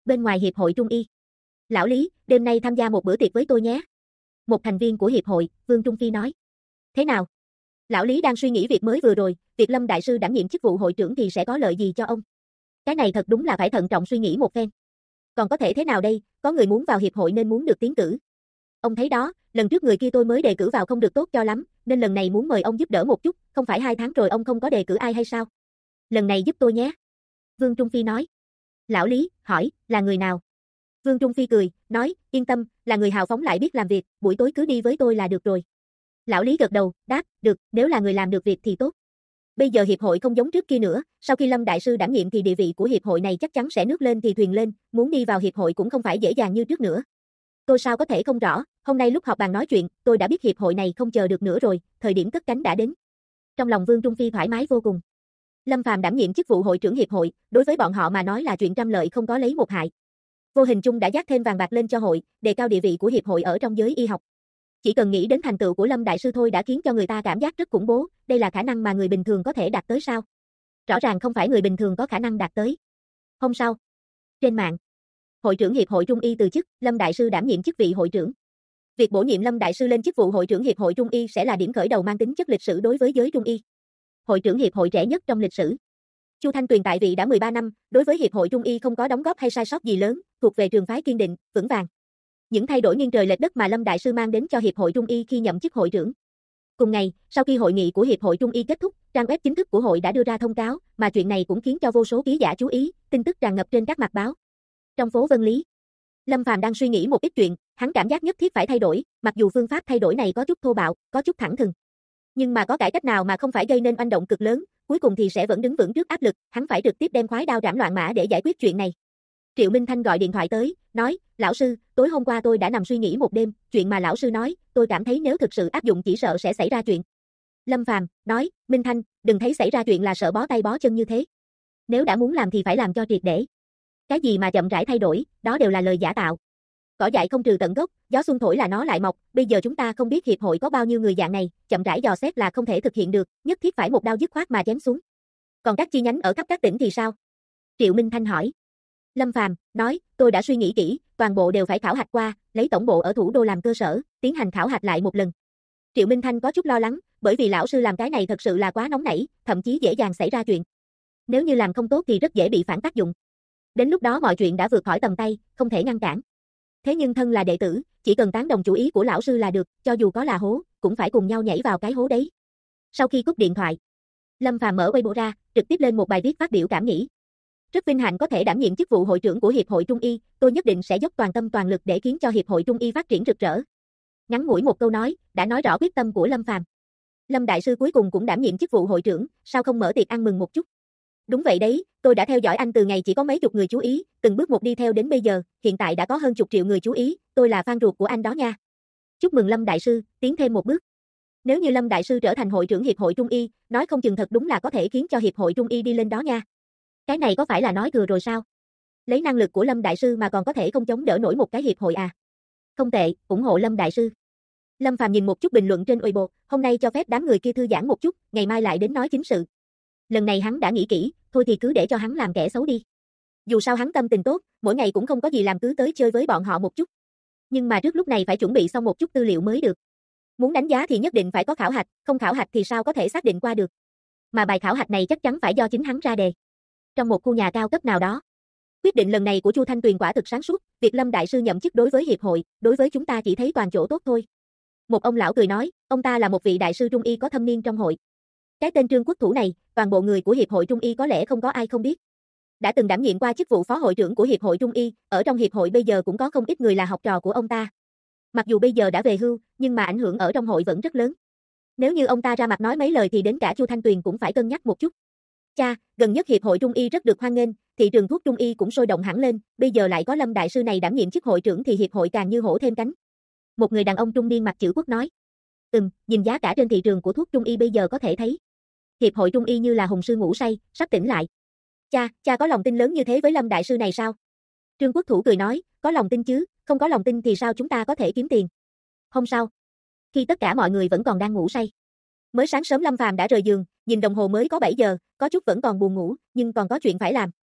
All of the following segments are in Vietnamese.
Bên ngoài hiệp hội Trung y. Lão Lý, đêm nay tham gia một bữa tiệc với tôi nhé. Một thành viên của hiệp hội, Vương Trung Phi nói. Thế nào? Lão Lý đang suy nghĩ việc mới vừa rồi, việc Lâm đại sư đảm nhiệm chức vụ hội trưởng thì sẽ có lợi gì cho ông? Cái này thật đúng là phải thận trọng suy nghĩ một phen. Còn có thể thế nào đây, có người muốn vào hiệp hội nên muốn được tiến cử. Ông thấy đó, lần trước người kia tôi mới đề cử vào không được tốt cho lắm, nên lần này muốn mời ông giúp đỡ một chút, không phải 2 tháng rồi ông không có đề cử ai hay sao? Lần này giúp tôi nhé. Vương Trung Phi nói. Lão Lý, hỏi, là người nào? Vương Trung Phi cười, nói, yên tâm, là người hào phóng lại biết làm việc, buổi tối cứ đi với tôi là được rồi. Lão Lý gật đầu, đáp, được, nếu là người làm được việc thì tốt. Bây giờ hiệp hội không giống trước kia nữa, sau khi Lâm đại sư đảm nhiệm thì địa vị của hiệp hội này chắc chắn sẽ nước lên thì thuyền lên, muốn đi vào hiệp hội cũng không phải dễ dàng như trước nữa. Tôi sao có thể không rõ, hôm nay lúc họp bàn nói chuyện, tôi đã biết hiệp hội này không chờ được nữa rồi, thời điểm cất cánh đã đến. Trong lòng Vương Trung Phi thoải mái vô cùng. Lâm Phàm đảm nhiệm chức vụ hội trưởng hiệp hội, đối với bọn họ mà nói là chuyện trăm lợi không có lấy một hại. Vô hình chung đã dát thêm vàng bạc lên cho hội, đề cao địa vị của hiệp hội ở trong giới y học. Chỉ cần nghĩ đến thành tựu của Lâm đại sư thôi đã khiến cho người ta cảm giác rất khủng bố, đây là khả năng mà người bình thường có thể đạt tới sao? Rõ ràng không phải người bình thường có khả năng đạt tới. Hôm sau, trên mạng, hội trưởng hiệp hội Trung y từ chức, Lâm đại sư đảm nhiệm chức vị hội trưởng. Việc bổ nhiệm Lâm đại sư lên chức vụ hội trưởng hiệp hội Trung y sẽ là điểm khởi đầu mang tính chất lịch sử đối với giới Trung y. Hội trưởng hiệp hội trẻ nhất trong lịch sử. Chu Thanh Tuyền tại vị đã 13 năm, đối với hiệp hội Trung y không có đóng góp hay sai sót gì lớn, thuộc về trường phái kiên định, vững vàng. Những thay đổi nghiêng trời lệch đất mà Lâm đại sư mang đến cho hiệp hội Trung y khi nhậm chức hội trưởng. Cùng ngày, sau khi hội nghị của hiệp hội Trung y kết thúc, trang web chính thức của hội đã đưa ra thông cáo, mà chuyện này cũng khiến cho vô số ký giả chú ý, tin tức tràn ngập trên các mặt báo. Trong phố Vân Lý, Lâm Phàm đang suy nghĩ một ít chuyện, hắn cảm giác nhất thiết phải thay đổi, mặc dù phương pháp thay đổi này có chút thô bạo, có chút thẳng thừng. Nhưng mà có cải cách nào mà không phải gây nên oanh động cực lớn, cuối cùng thì sẽ vẫn đứng vững trước áp lực, hắn phải trực tiếp đem khoái đao trảm loạn mã để giải quyết chuyện này. Triệu Minh Thanh gọi điện thoại tới, nói, lão sư, tối hôm qua tôi đã nằm suy nghĩ một đêm, chuyện mà lão sư nói, tôi cảm thấy nếu thực sự áp dụng chỉ sợ sẽ xảy ra chuyện. Lâm Phàm nói, Minh Thanh, đừng thấy xảy ra chuyện là sợ bó tay bó chân như thế. Nếu đã muốn làm thì phải làm cho triệt để. Cái gì mà chậm rãi thay đổi, đó đều là lời giả tạo. Cỏ dại không trừ tận gốc, gió xuân thổi là nó lại mọc, bây giờ chúng ta không biết hiệp hội có bao nhiêu người dạng này, chậm rãi dò xét là không thể thực hiện được, nhất thiết phải một đao dứt khoát mà chém xuống. Còn các chi nhánh ở khắp các tỉnh thì sao? Triệu Minh Thanh hỏi. Lâm Phàm nói, tôi đã suy nghĩ kỹ, toàn bộ đều phải khảo hạch qua, lấy tổng bộ ở thủ đô làm cơ sở, tiến hành khảo hạch lại một lần. Triệu Minh Thanh có chút lo lắng, bởi vì lão sư làm cái này thật sự là quá nóng nảy, thậm chí dễ dàng xảy ra chuyện. Nếu như làm không tốt thì rất dễ bị phản tác dụng. Đến lúc đó mọi chuyện đã vượt khỏi tầm tay, không thể ngăn cản. Thế nhưng thân là đệ tử, chỉ cần tán đồng chủ ý của lão sư là được, cho dù có là hố, cũng phải cùng nhau nhảy vào cái hố đấy. Sau khi cúp điện thoại, Lâm Phàm mở Weibo ra, trực tiếp lên một bài viết phát biểu cảm nghĩ. Rất vinh hạnh có thể đảm nhiệm chức vụ hội trưởng của Hiệp hội Trung y, tôi nhất định sẽ dốc toàn tâm toàn lực để khiến cho Hiệp hội Trung y phát triển rực rỡ. Ngắn ngủi một câu nói, đã nói rõ quyết tâm của Lâm Phàm. Lâm đại sư cuối cùng cũng đảm nhiệm chức vụ hội trưởng, sao không mở tiệc ăn mừng một chút? Đúng vậy đấy, tôi đã theo dõi anh từ ngày chỉ có mấy chục người chú ý, từng bước một đi theo đến bây giờ, hiện tại đã có hơn chục triệu người chú ý, tôi là fan ruột của anh đó nha. Chúc mừng Lâm đại sư, tiến thêm một bước. Nếu như Lâm đại sư trở thành hội trưởng Hiệp hội Trung y, nói không chừng thật đúng là có thể khiến cho Hiệp hội Trung y đi lên đó nha. Cái này có phải là nói thừa rồi sao? Lấy năng lực của Lâm đại sư mà còn có thể không chống đỡ nổi một cái hiệp hội à? Không tệ, ủng hộ Lâm đại sư. Lâm Phàm nhìn một chút bình luận trên Weibo, hôm nay cho phép đám người kia thư giãn một chút, ngày mai lại đến nói chính sự. Lần này hắn đã nghĩ kỹ, thôi thì cứ để cho hắn làm kẻ xấu đi. Dù sao hắn tâm tình tốt, mỗi ngày cũng không có gì làm cứ tới chơi với bọn họ một chút. Nhưng mà trước lúc này phải chuẩn bị xong một chút tư liệu mới được. Muốn đánh giá thì nhất định phải có khảo hạch, không khảo hạch thì sao có thể xác định qua được. Mà bài khảo hạch này chắc chắn phải do chính hắn ra đề. Trong một khu nhà cao cấp nào đó. Quyết định lần này của Chu Thanh Tuyền quả thực sáng suốt, việc Lâm đại sư nhậm chức đối với hiệp hội, đối với chúng ta chỉ thấy toàn chỗ tốt thôi. Một ông lão cười nói, ông ta là một vị đại sư Trung y có thâm niên trong hội. Cái tên Trương Quốc Thủ này, toàn bộ người của Hiệp hội Trung y có lẽ không có ai không biết. Đã từng đảm nhiệm qua chức vụ phó hội trưởng của Hiệp hội Trung y, ở trong Hiệp hội bây giờ cũng có không ít người là học trò của ông ta. Mặc dù bây giờ đã về hưu, nhưng mà ảnh hưởng ở trong hội vẫn rất lớn. Nếu như ông ta ra mặt nói mấy lời thì đến cả Chu Thanh Tuyền cũng phải cân nhắc một chút. Cha, gần nhất Hiệp hội Trung y rất được hoan nghênh, thị trường thuốc Trung y cũng sôi động hẳn lên, bây giờ lại có Lâm đại sư này đảm nhiệm chức hội trưởng thì Hiệp hội càng như hổ thêm cánh. Một người đàn ông trung niên mặt chữ Quốc nói. Nhìn giá cả trên thị trường của thuốc Trung y bây giờ có thể thấy. Hiệp hội Trung y như là hùng sư ngủ say, sắp tỉnh lại. Cha có lòng tin lớn như thế với Lâm đại sư này sao? Trương Quốc Thủ cười nói, có lòng tin chứ, không có lòng tin thì sao chúng ta có thể kiếm tiền. Hôm sau, khi tất cả mọi người vẫn còn đang ngủ say. Mới sáng sớm Lâm Phàm đã rời giường, nhìn đồng hồ mới có 7 giờ, có chút vẫn còn buồn ngủ, nhưng còn có chuyện phải làm.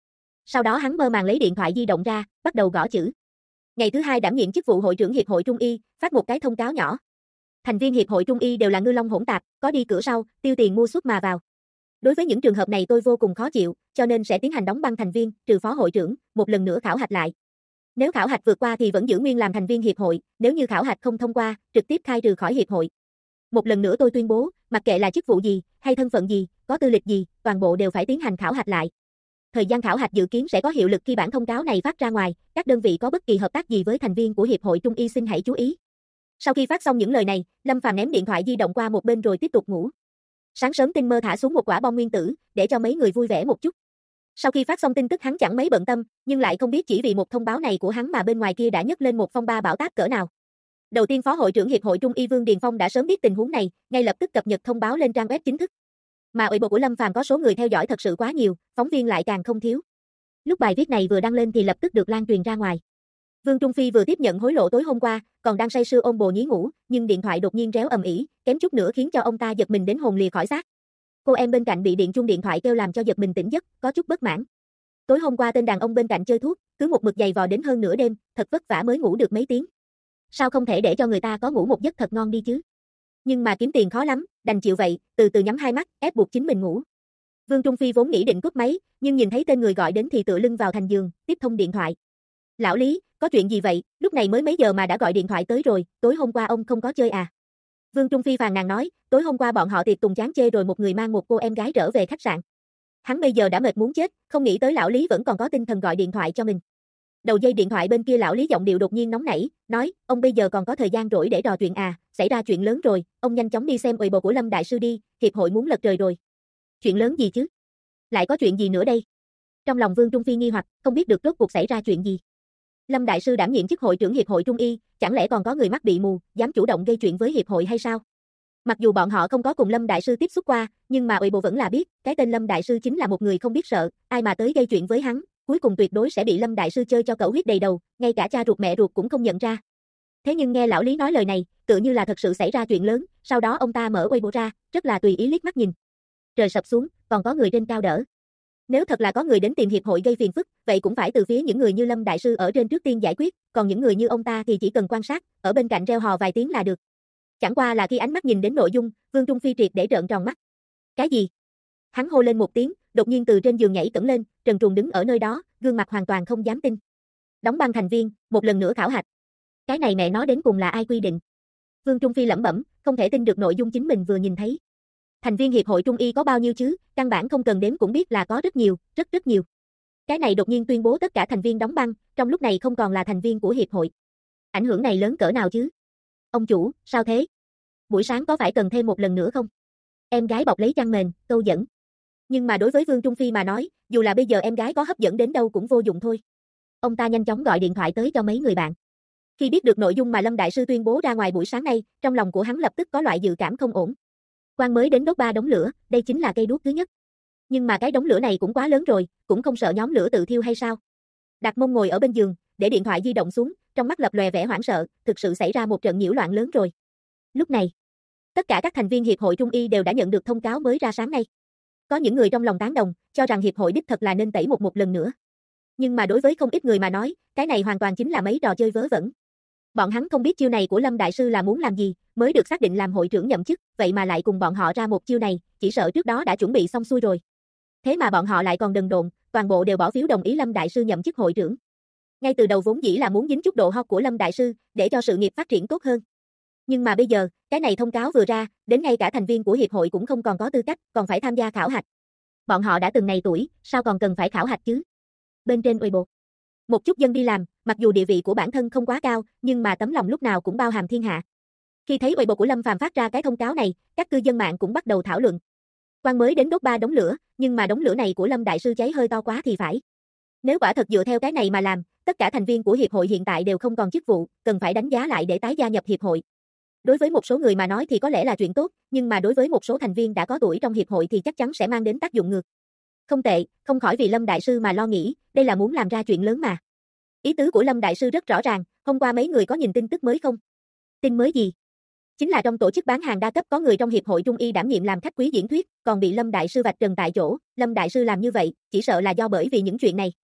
Sau đó hắn mơ màng lấy điện thoại di động ra, bắt đầu gõ chữ. Ngày thứ hai đảm nhiệm chức vụ hội trưởng hiệp hội Trung y, phát một cái thông cáo nhỏ. Thành viên hiệp hội Trung y đều là ngư long hỗn tạp, có đi cửa sau, tiêu tiền mua suất mà vào. Đối với những trường hợp này tôi vô cùng khó chịu, cho nên sẽ tiến hành đóng băng thành viên, trừ phó hội trưởng, một lần nữa khảo hạch lại. Nếu khảo hạch vượt qua thì vẫn giữ nguyên làm thành viên hiệp hội, nếu như khảo hạch không thông qua, trực tiếp khai trừ khỏi hiệp hội. Một lần nữa tôi tuyên bố, mặc kệ là chức vụ gì, hay thân phận gì, có tư lịch gì, toàn bộ đều phải tiến hành khảo hạch lại. Thời gian khảo hạch dự kiến sẽ có hiệu lực khi bản thông cáo này phát ra ngoài, các đơn vị có bất kỳ hợp tác gì với thành viên của hiệp hội Trung y xin hãy chú ý. Sau khi phát xong những lời này, Lâm Phàm ném điện thoại di động qua một bên rồi tiếp tục ngủ. Sáng sớm tinh mơ thả xuống một quả bom nguyên tử, để cho mấy người vui vẻ một chút. Sau khi phát xong tin tức hắn chẳng mấy bận tâm, nhưng lại không biết chỉ vì một thông báo này của hắn mà bên ngoài kia đã nhấc lên một phong ba bão táp cỡ nào. Đầu tiên phó hội trưởng hiệp hội Trung y Vương Điền Phong đã sớm biết tình huống này, ngay lập tức cập nhật thông báo lên trang web chính thức. Mà Weibo của Lâm Phàm có số người theo dõi thật sự quá nhiều, phóng viên lại càng không thiếu. Lúc bài viết này vừa đăng lên thì lập tức được lan truyền ra ngoài. Vương Trung Phi vừa tiếp nhận hối lộ tối hôm qua, còn đang say sưa ôm bồ nhí ngủ, nhưng điện thoại đột nhiên réo ầm ĩ, kém chút nữa khiến cho ông ta giật mình đến hồn lìa khỏi xác. Cô em bên cạnh bị điện chuông điện thoại kêu làm cho giật mình tỉnh giấc, có chút bất mãn. Tối hôm qua tên đàn ông bên cạnh chơi thuốc, cứ một mực giày vò đến hơn nửa đêm, thật vất vả mới ngủ được mấy tiếng. Sao không thể để cho người ta có ngủ một giấc thật ngon đi chứ? Nhưng mà kiếm tiền khó lắm, đành chịu vậy, từ từ nhắm hai mắt, ép buộc chính mình ngủ. Vương Trung Phi vốn nghĩ định cúp máy, nhưng nhìn thấy tên người gọi đến thì tựa lưng vào thành giường, tiếp thông điện thoại. Lão Lý, có chuyện gì vậy, lúc này mới mấy giờ mà đã gọi điện thoại tới rồi, tối hôm qua ông không có chơi à? Vương Trung Phi phàn nàn nói, tối hôm qua bọn họ tiệc tùng chán chê rồi một người mang một cô em gái trở về khách sạn. Hắn bây giờ đã mệt muốn chết, không nghĩ tới lão Lý vẫn còn có tinh thần gọi điện thoại cho mình. Đầu dây điện thoại bên kia lão Lý giọng điệu đột nhiên nóng nảy, nói, ông bây giờ còn có thời gian rỗi để trò chuyện à, xảy ra chuyện lớn rồi, ông nhanh chóng đi xem Weibo của Lâm Đại Sư đi, hiệp hội muốn lật trời rồi. Chuyện lớn gì chứ? Lại có chuyện gì nữa đây? Trong lòng Vương Trung Phi nghi hoặc, không biết được rốt cuộc xảy ra chuyện gì. Lâm Đại Sư đảm nhiệm chức hội trưởng hiệp hội Trung y, chẳng lẽ còn có người mắt bị mù, dám chủ động gây chuyện với hiệp hội hay sao? Mặc dù bọn họ không có cùng Lâm Đại Sư tiếp xúc qua, nhưng mà Weibo vẫn là biết, cái tên Lâm Đại Sư chính là một người không biết sợ, ai mà tới gây chuyện với hắn, cuối cùng tuyệt đối sẽ bị Lâm Đại Sư chơi cho cẩu huyết đầy đầu, ngay cả cha ruột mẹ ruột cũng không nhận ra. Thế nhưng nghe lão Lý nói lời này, tựa như là thật sự xảy ra chuyện lớn, sau đó ông ta mở Weibo ra, rất là tùy ý liếc mắt nhìn. Trời sập xuống, còn có người trên cao đỡ. Nếu thật là có người đến tìm hiệp hội gây phiền phức, vậy cũng phải từ phía những người như Lâm Đại Sư ở trên trước tiên giải quyết, còn những người như ông ta thì chỉ cần quan sát, ở bên cạnh reo hò vài tiếng là được. Chẳng qua là khi ánh mắt nhìn đến nội dung, Vương Trung Phi triệt để trợn tròn mắt. Cái gì? Hắn hô lên một tiếng, đột nhiên từ trên giường nhảy cẫng lên, trần truồng đứng ở nơi đó, gương mặt hoàn toàn không dám tin. Đóng băng thành viên, một lần nữa khảo hạch. Cái này mẹ nói đến cùng là ai quy định? Vương Trung Phi lẩm bẩm, không thể tin được nội dung chính mình vừa nhìn thấy. Thành viên hiệp hội Trung y có bao nhiêu chứ, căn bản không cần đếm cũng biết là có rất nhiều, rất nhiều. Cái này đột nhiên tuyên bố tất cả thành viên đóng băng, trong lúc này không còn là thành viên của hiệp hội. Ảnh hưởng này lớn cỡ nào chứ? Ông chủ, sao thế? Buổi sáng có phải cần thêm một lần nữa không? Em gái bọc lấy chăn mền, câu dẫn. Nhưng mà đối với Vương Trung Phi mà nói, dù là bây giờ em gái có hấp dẫn đến đâu cũng vô dụng thôi. Ông ta nhanh chóng gọi điện thoại tới cho mấy người bạn. Khi biết được nội dung mà Lâm Đại Sư tuyên bố ra ngoài buổi sáng nay, trong lòng của hắn lập tức có loại dự cảm không ổn. Quan mới đến đốt 3 đống lửa, đây chính là cây đuốc thứ nhất. Nhưng mà cái đống lửa này cũng quá lớn rồi, cũng không sợ nhóm lửa tự thiêu hay sao? Đặt mông ngồi ở bên giường, để điện thoại di động xuống, trong mắt lập lòe vẻ hoảng sợ, thực sự xảy ra một trận nhiễu loạn lớn rồi. Lúc này, tất cả các thành viên hiệp hội Trung y đều đã nhận được thông cáo mới ra sáng nay. Có những người trong lòng tán đồng, cho rằng hiệp hội đích thật là nên tẩy một lần nữa. Nhưng mà đối với không ít người mà nói, cái này hoàn toàn chính là mấy trò chơi vớ vẩn. Bọn hắn không biết chiêu này của Lâm Đại Sư là muốn làm gì, mới được xác định làm hội trưởng nhậm chức, vậy mà lại cùng bọn họ ra một chiêu này, chỉ sợ trước đó đã chuẩn bị xong xuôi rồi. Thế mà bọn họ lại còn đần độn, toàn bộ đều bỏ phiếu đồng ý Lâm Đại Sư nhậm chức hội trưởng. Ngay từ đầu vốn dĩ là muốn dính chút độ hot của Lâm Đại Sư, để cho sự nghiệp phát triển tốt hơn. Nhưng mà bây giờ, cái này thông cáo vừa ra, đến ngay cả thành viên của hiệp hội cũng không còn có tư cách, còn phải tham gia khảo hạch. Bọn họ đã từng này tuổi, sao còn cần phải khảo hạch chứ? Bên trên Weibo, một chút dân đi làm, mặc dù địa vị của bản thân không quá cao, nhưng mà tấm lòng lúc nào cũng bao hàm thiên hạ. Khi thấy Weibo của Lâm Phàm phát ra cái thông cáo này, các cư dân mạng cũng bắt đầu thảo luận. Quan mới đến đốt 3 đống lửa, nhưng mà đống lửa này của Lâm Đại Sư cháy hơi to quá thì phải. Nếu quả thật dựa theo cái này mà làm, tất cả thành viên của hiệp hội hiện tại đều không còn chức vụ, cần phải đánh giá lại để tái gia nhập hiệp hội. Đối với một số người mà nói thì có lẽ là chuyện tốt, nhưng mà đối với một số thành viên đã có tuổi trong hiệp hội thì chắc chắn sẽ mang đến tác dụng ngược. Không tệ, không khỏi vì Lâm Đại Sư mà lo nghĩ, đây là muốn làm ra chuyện lớn mà. Ý tứ của Lâm Đại Sư rất rõ ràng, hôm qua mấy người có nhìn tin tức mới không? Tin mới gì? Chính là trong tổ chức bán hàng đa cấp có người trong hiệp hội Trung y đảm nhiệm làm khách quý diễn thuyết, còn bị Lâm Đại Sư vạch trần tại chỗ. Lâm Đại Sư làm như vậy, chỉ sợ là do bởi vì những chuyện này.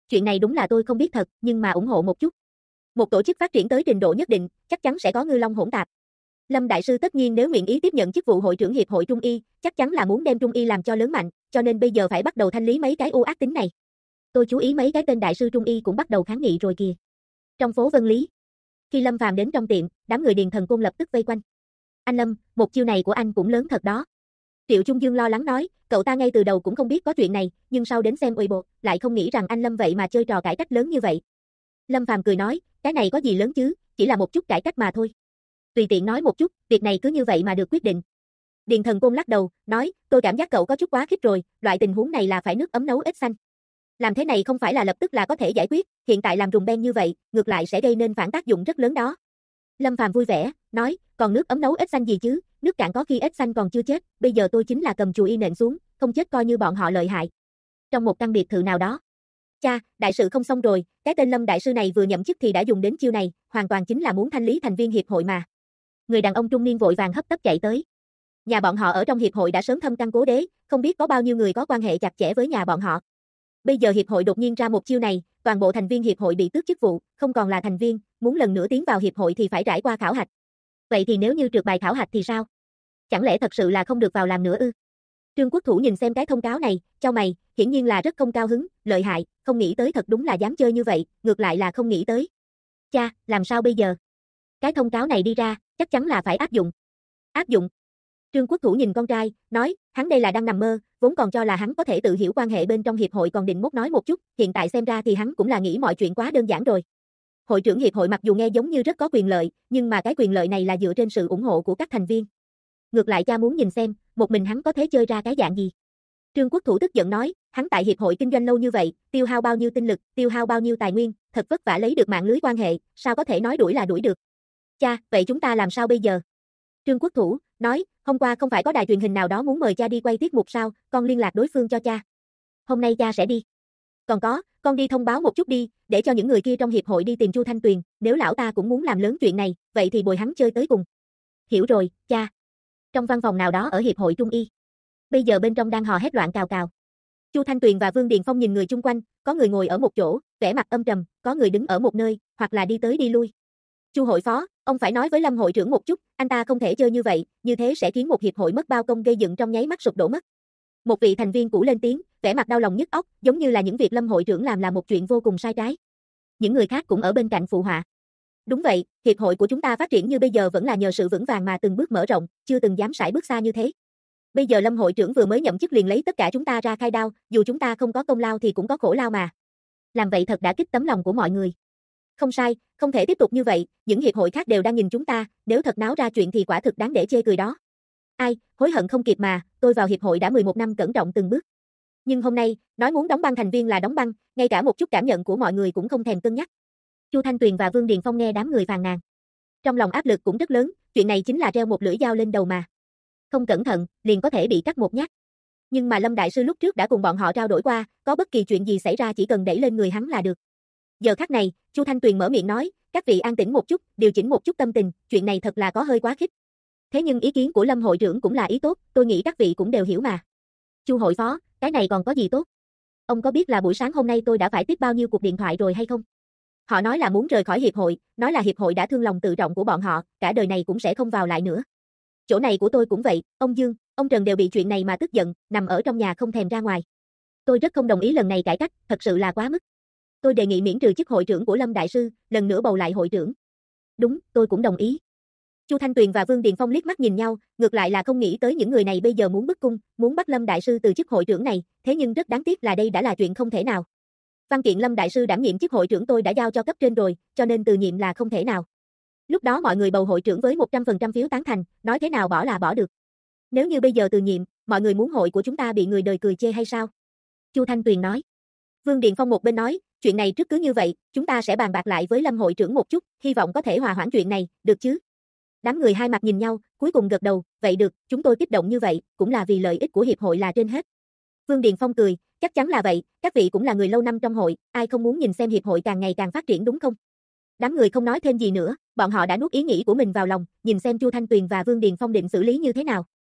Chuyện này đúng là tôi không biết thật, nhưng mà ủng hộ một chút. Một tổ chức phát triển tới trình độ nhất định, chắc chắn sẽ có ngư long hỗn tạp. Lâm đại sư tất nhiên nếu nguyện ý tiếp nhận chức vụ hội trưởng hiệp hội Trung y, chắc chắn là muốn đem Trung y làm cho lớn mạnh, cho nên bây giờ phải bắt đầu thanh lý mấy cái u ác tính này. Tôi chú ý mấy cái tên đại sư Trung y cũng bắt đầu kháng nghị rồi kìa. Trong phố Vân Lý, khi Lâm Phàm đến trong tiệm, đám người Điền Thần Côn lập tức vây quanh. Anh Lâm, một chiêu này của anh cũng lớn thật đó. Triệu Trung Dương lo lắng nói, cậu ta ngay từ đầu cũng không biết có chuyện này, nhưng sau đến xem Weibo, lại không nghĩ rằng anh Lâm vậy mà chơi trò cải cách lớn như vậy. Lâm Phàm cười nói, cái này có gì lớn chứ, chỉ là một chút cải cách mà thôi. Tùy tiện nói một chút, việc này cứ như vậy mà được quyết định. Điền Thần Côn lắc đầu, nói, tôi cảm giác cậu có chút quá khích rồi, loại tình huống này là phải nước ấm nấu ít xanh. Làm thế này không phải là lập tức là có thể giải quyết, hiện tại làm rùng beng như vậy, ngược lại sẽ gây nên phản tác dụng rất lớn đó. Lâm Phàm vui vẻ, nói, còn nước ấm nấu ít xanh gì chứ, nước cạn có khi ít xanh còn chưa chết, bây giờ tôi chính là cầm chùi y nện xuống, không chết coi như bọn họ lợi hại. Trong một căn biệt thự nào đó. Cha, đại sự không xong rồi, cái tên Lâm đại sư này vừa nhậm chức thì đã dùng đến chiêu này, hoàn toàn chính là muốn thanh lý thành viên hiệp hội mà. Người đàn ông trung niên vội vàng hấp tấp chạy tới. Nhà bọn họ ở trong hiệp hội đã sớm thâm căn cố đế, không biết có bao nhiêu người có quan hệ chặt chẽ với nhà bọn họ. Bây giờ hiệp hội đột nhiên ra một chiêu này, toàn bộ thành viên hiệp hội bị tước chức vụ, không còn là thành viên, muốn lần nữa tiến vào hiệp hội thì phải trải qua khảo hạch. Vậy thì nếu như trượt bài khảo hạch thì sao? Chẳng lẽ thật sự là không được vào làm nữa ư? Trương Quốc Thủ nhìn xem cái thông cáo này, chau mày, hiển nhiên là rất không cao hứng, lợi hại, không nghĩ tới thật đúng là dám chơi như vậy, ngược lại là không nghĩ tới. Cha, làm sao bây giờ? Cái thông cáo này đi ra, chắc chắn là phải áp dụng. Áp dụng? Trương Quốc Thủ nhìn con trai, nói, hắn đây là đang nằm mơ, vốn còn cho là hắn có thể tự hiểu quan hệ bên trong hiệp hội còn định mốt nói một chút, hiện tại xem ra thì hắn cũng là nghĩ mọi chuyện quá đơn giản rồi. Hội trưởng hiệp hội mặc dù nghe giống như rất có quyền lợi, nhưng mà cái quyền lợi này là dựa trên sự ủng hộ của các thành viên. Ngược lại cha muốn nhìn xem, một mình hắn có thể chơi ra cái dạng gì. Trương Quốc Thủ tức giận nói, hắn tại hiệp hội kinh doanh lâu như vậy, tiêu hao bao nhiêu tinh lực, tiêu hao bao nhiêu tài nguyên, thật vất vả lấy được mạng lưới quan hệ, sao có thể nói đuổi là đuổi được. Cha, vậy chúng ta làm sao bây giờ? Trương Quốc Thủ nói, hôm qua không phải có đài truyền hình nào đó muốn mời cha đi quay tiết mục sao, con liên lạc đối phương cho cha. Hôm nay cha sẽ đi. Còn có, con đi thông báo một chút đi, để cho những người kia trong hiệp hội đi tìm Chu Thanh Tuyền, nếu lão ta cũng muốn làm lớn chuyện này, vậy thì bồi hắn chơi tới cùng. Hiểu rồi, cha. Trong văn phòng nào đó ở hiệp hội Trung y. Bây giờ bên trong đang hò hét loạn cào cào. Chu Thanh Tuyền và Vương Điền Phong nhìn người chung quanh, có người ngồi ở một chỗ, vẻ mặt âm trầm, có người đứng ở một nơi, hoặc là đi tới đi lui. Chu hội phó, ông phải nói với Lâm hội trưởng một chút, anh ta không thể chơi như vậy, như thế sẽ khiến một hiệp hội mất bao công gây dựng trong nháy mắt sụp đổ mất. Một vị thành viên cũ lên tiếng, vẻ mặt đau lòng nhức óc, giống như là những việc Lâm hội trưởng làm là một chuyện vô cùng sai trái. Những người khác cũng ở bên cạnh phụ họa. Đúng vậy, hiệp hội của chúng ta phát triển như bây giờ vẫn là nhờ sự vững vàng mà từng bước mở rộng, chưa từng dám sải bước xa như thế. Bây giờ Lâm hội trưởng vừa mới nhậm chức liền lấy tất cả chúng ta ra khai đao, dù chúng ta không có công lao thì cũng có khổ lao mà. Làm vậy thật đã kích tấm lòng của mọi người. Không sai, không thể tiếp tục như vậy, những hiệp hội khác đều đang nhìn chúng ta, nếu thật náo ra chuyện thì quả thực đáng để chê cười đó. Ai, hối hận không kịp mà, tôi vào hiệp hội đã 11 năm cẩn trọng từng bước. Nhưng hôm nay, nói muốn đóng băng thành viên là đóng băng, ngay cả một chút cảm nhận của mọi người cũng không thèm cân nhắc. Chu Thanh Tuyền và Vương Điền Phong nghe đám người phàn nàn. Trong lòng áp lực cũng rất lớn, chuyện này chính là treo một lưỡi dao lên đầu mà. Không cẩn thận, liền có thể bị cắt một nhát. Nhưng mà Lâm đại sư lúc trước đã cùng bọn họ trao đổi qua, có bất kỳ chuyện gì xảy ra chỉ cần đẩy lên người hắn là được. Giờ khắc này, Chu Thanh Tuyền mở miệng nói, các vị an tĩnh một chút, điều chỉnh một chút tâm tình, chuyện này thật là có hơi quá khích. Thế nhưng ý kiến của Lâm hội trưởng cũng là ý tốt, tôi nghĩ các vị cũng đều hiểu mà. Chu hội phó, cái này còn có gì tốt? Ông có biết là buổi sáng hôm nay tôi đã phải tiếp bao nhiêu cuộc điện thoại rồi hay không? Họ nói là muốn rời khỏi hiệp hội, nói là hiệp hội đã thương lòng tự trọng của bọn họ, cả đời này cũng sẽ không vào lại nữa. Chỗ này của tôi cũng vậy, ông Dương, ông Trần đều bị chuyện này mà tức giận, nằm ở trong nhà không thèm ra ngoài. Tôi rất không đồng ý lần này cải cách, thật sự là quá mức. Tôi đề nghị miễn trừ chức hội trưởng của Lâm đại sư, lần nữa bầu lại hội trưởng. Đúng, tôi cũng đồng ý. Chu Thanh Tuyền và Vương Điền Phong liếc mắt nhìn nhau, ngược lại là không nghĩ tới những người này bây giờ muốn bức cung, muốn bắt Lâm đại sư từ chức hội trưởng này, thế nhưng rất đáng tiếc là đây đã là chuyện không thể nào. Văn kiện Lâm đại sư đảm nhiệm chức hội trưởng tôi đã giao cho cấp trên rồi, cho nên từ nhiệm là không thể nào. Lúc đó mọi người bầu hội trưởng với 100% phiếu tán thành, nói thế nào bỏ là bỏ được. Nếu như bây giờ từ nhiệm, mọi người muốn hội của chúng ta bị người đời cười chê hay sao? Chu Thanh Tuyền nói. Vương Điền Phong một bên nói, chuyện này trước cứ như vậy, chúng ta sẽ bàn bạc lại với Lâm hội trưởng một chút, hy vọng có thể hòa hoãn chuyện này, được chứ? Đám người hai mặt nhìn nhau, cuối cùng gật đầu, vậy được, chúng tôi kích động như vậy, cũng là vì lợi ích của hiệp hội là trên hết. Vương Điền Phong cười, chắc chắn là vậy, các vị cũng là người lâu năm trong hội, ai không muốn nhìn xem hiệp hội càng ngày càng phát triển đúng không? Đám người không nói thêm gì nữa, bọn họ đã nuốt ý nghĩ của mình vào lòng, nhìn xem Chu Thanh Tuyền và Vương Điền Phong định xử lý như thế nào.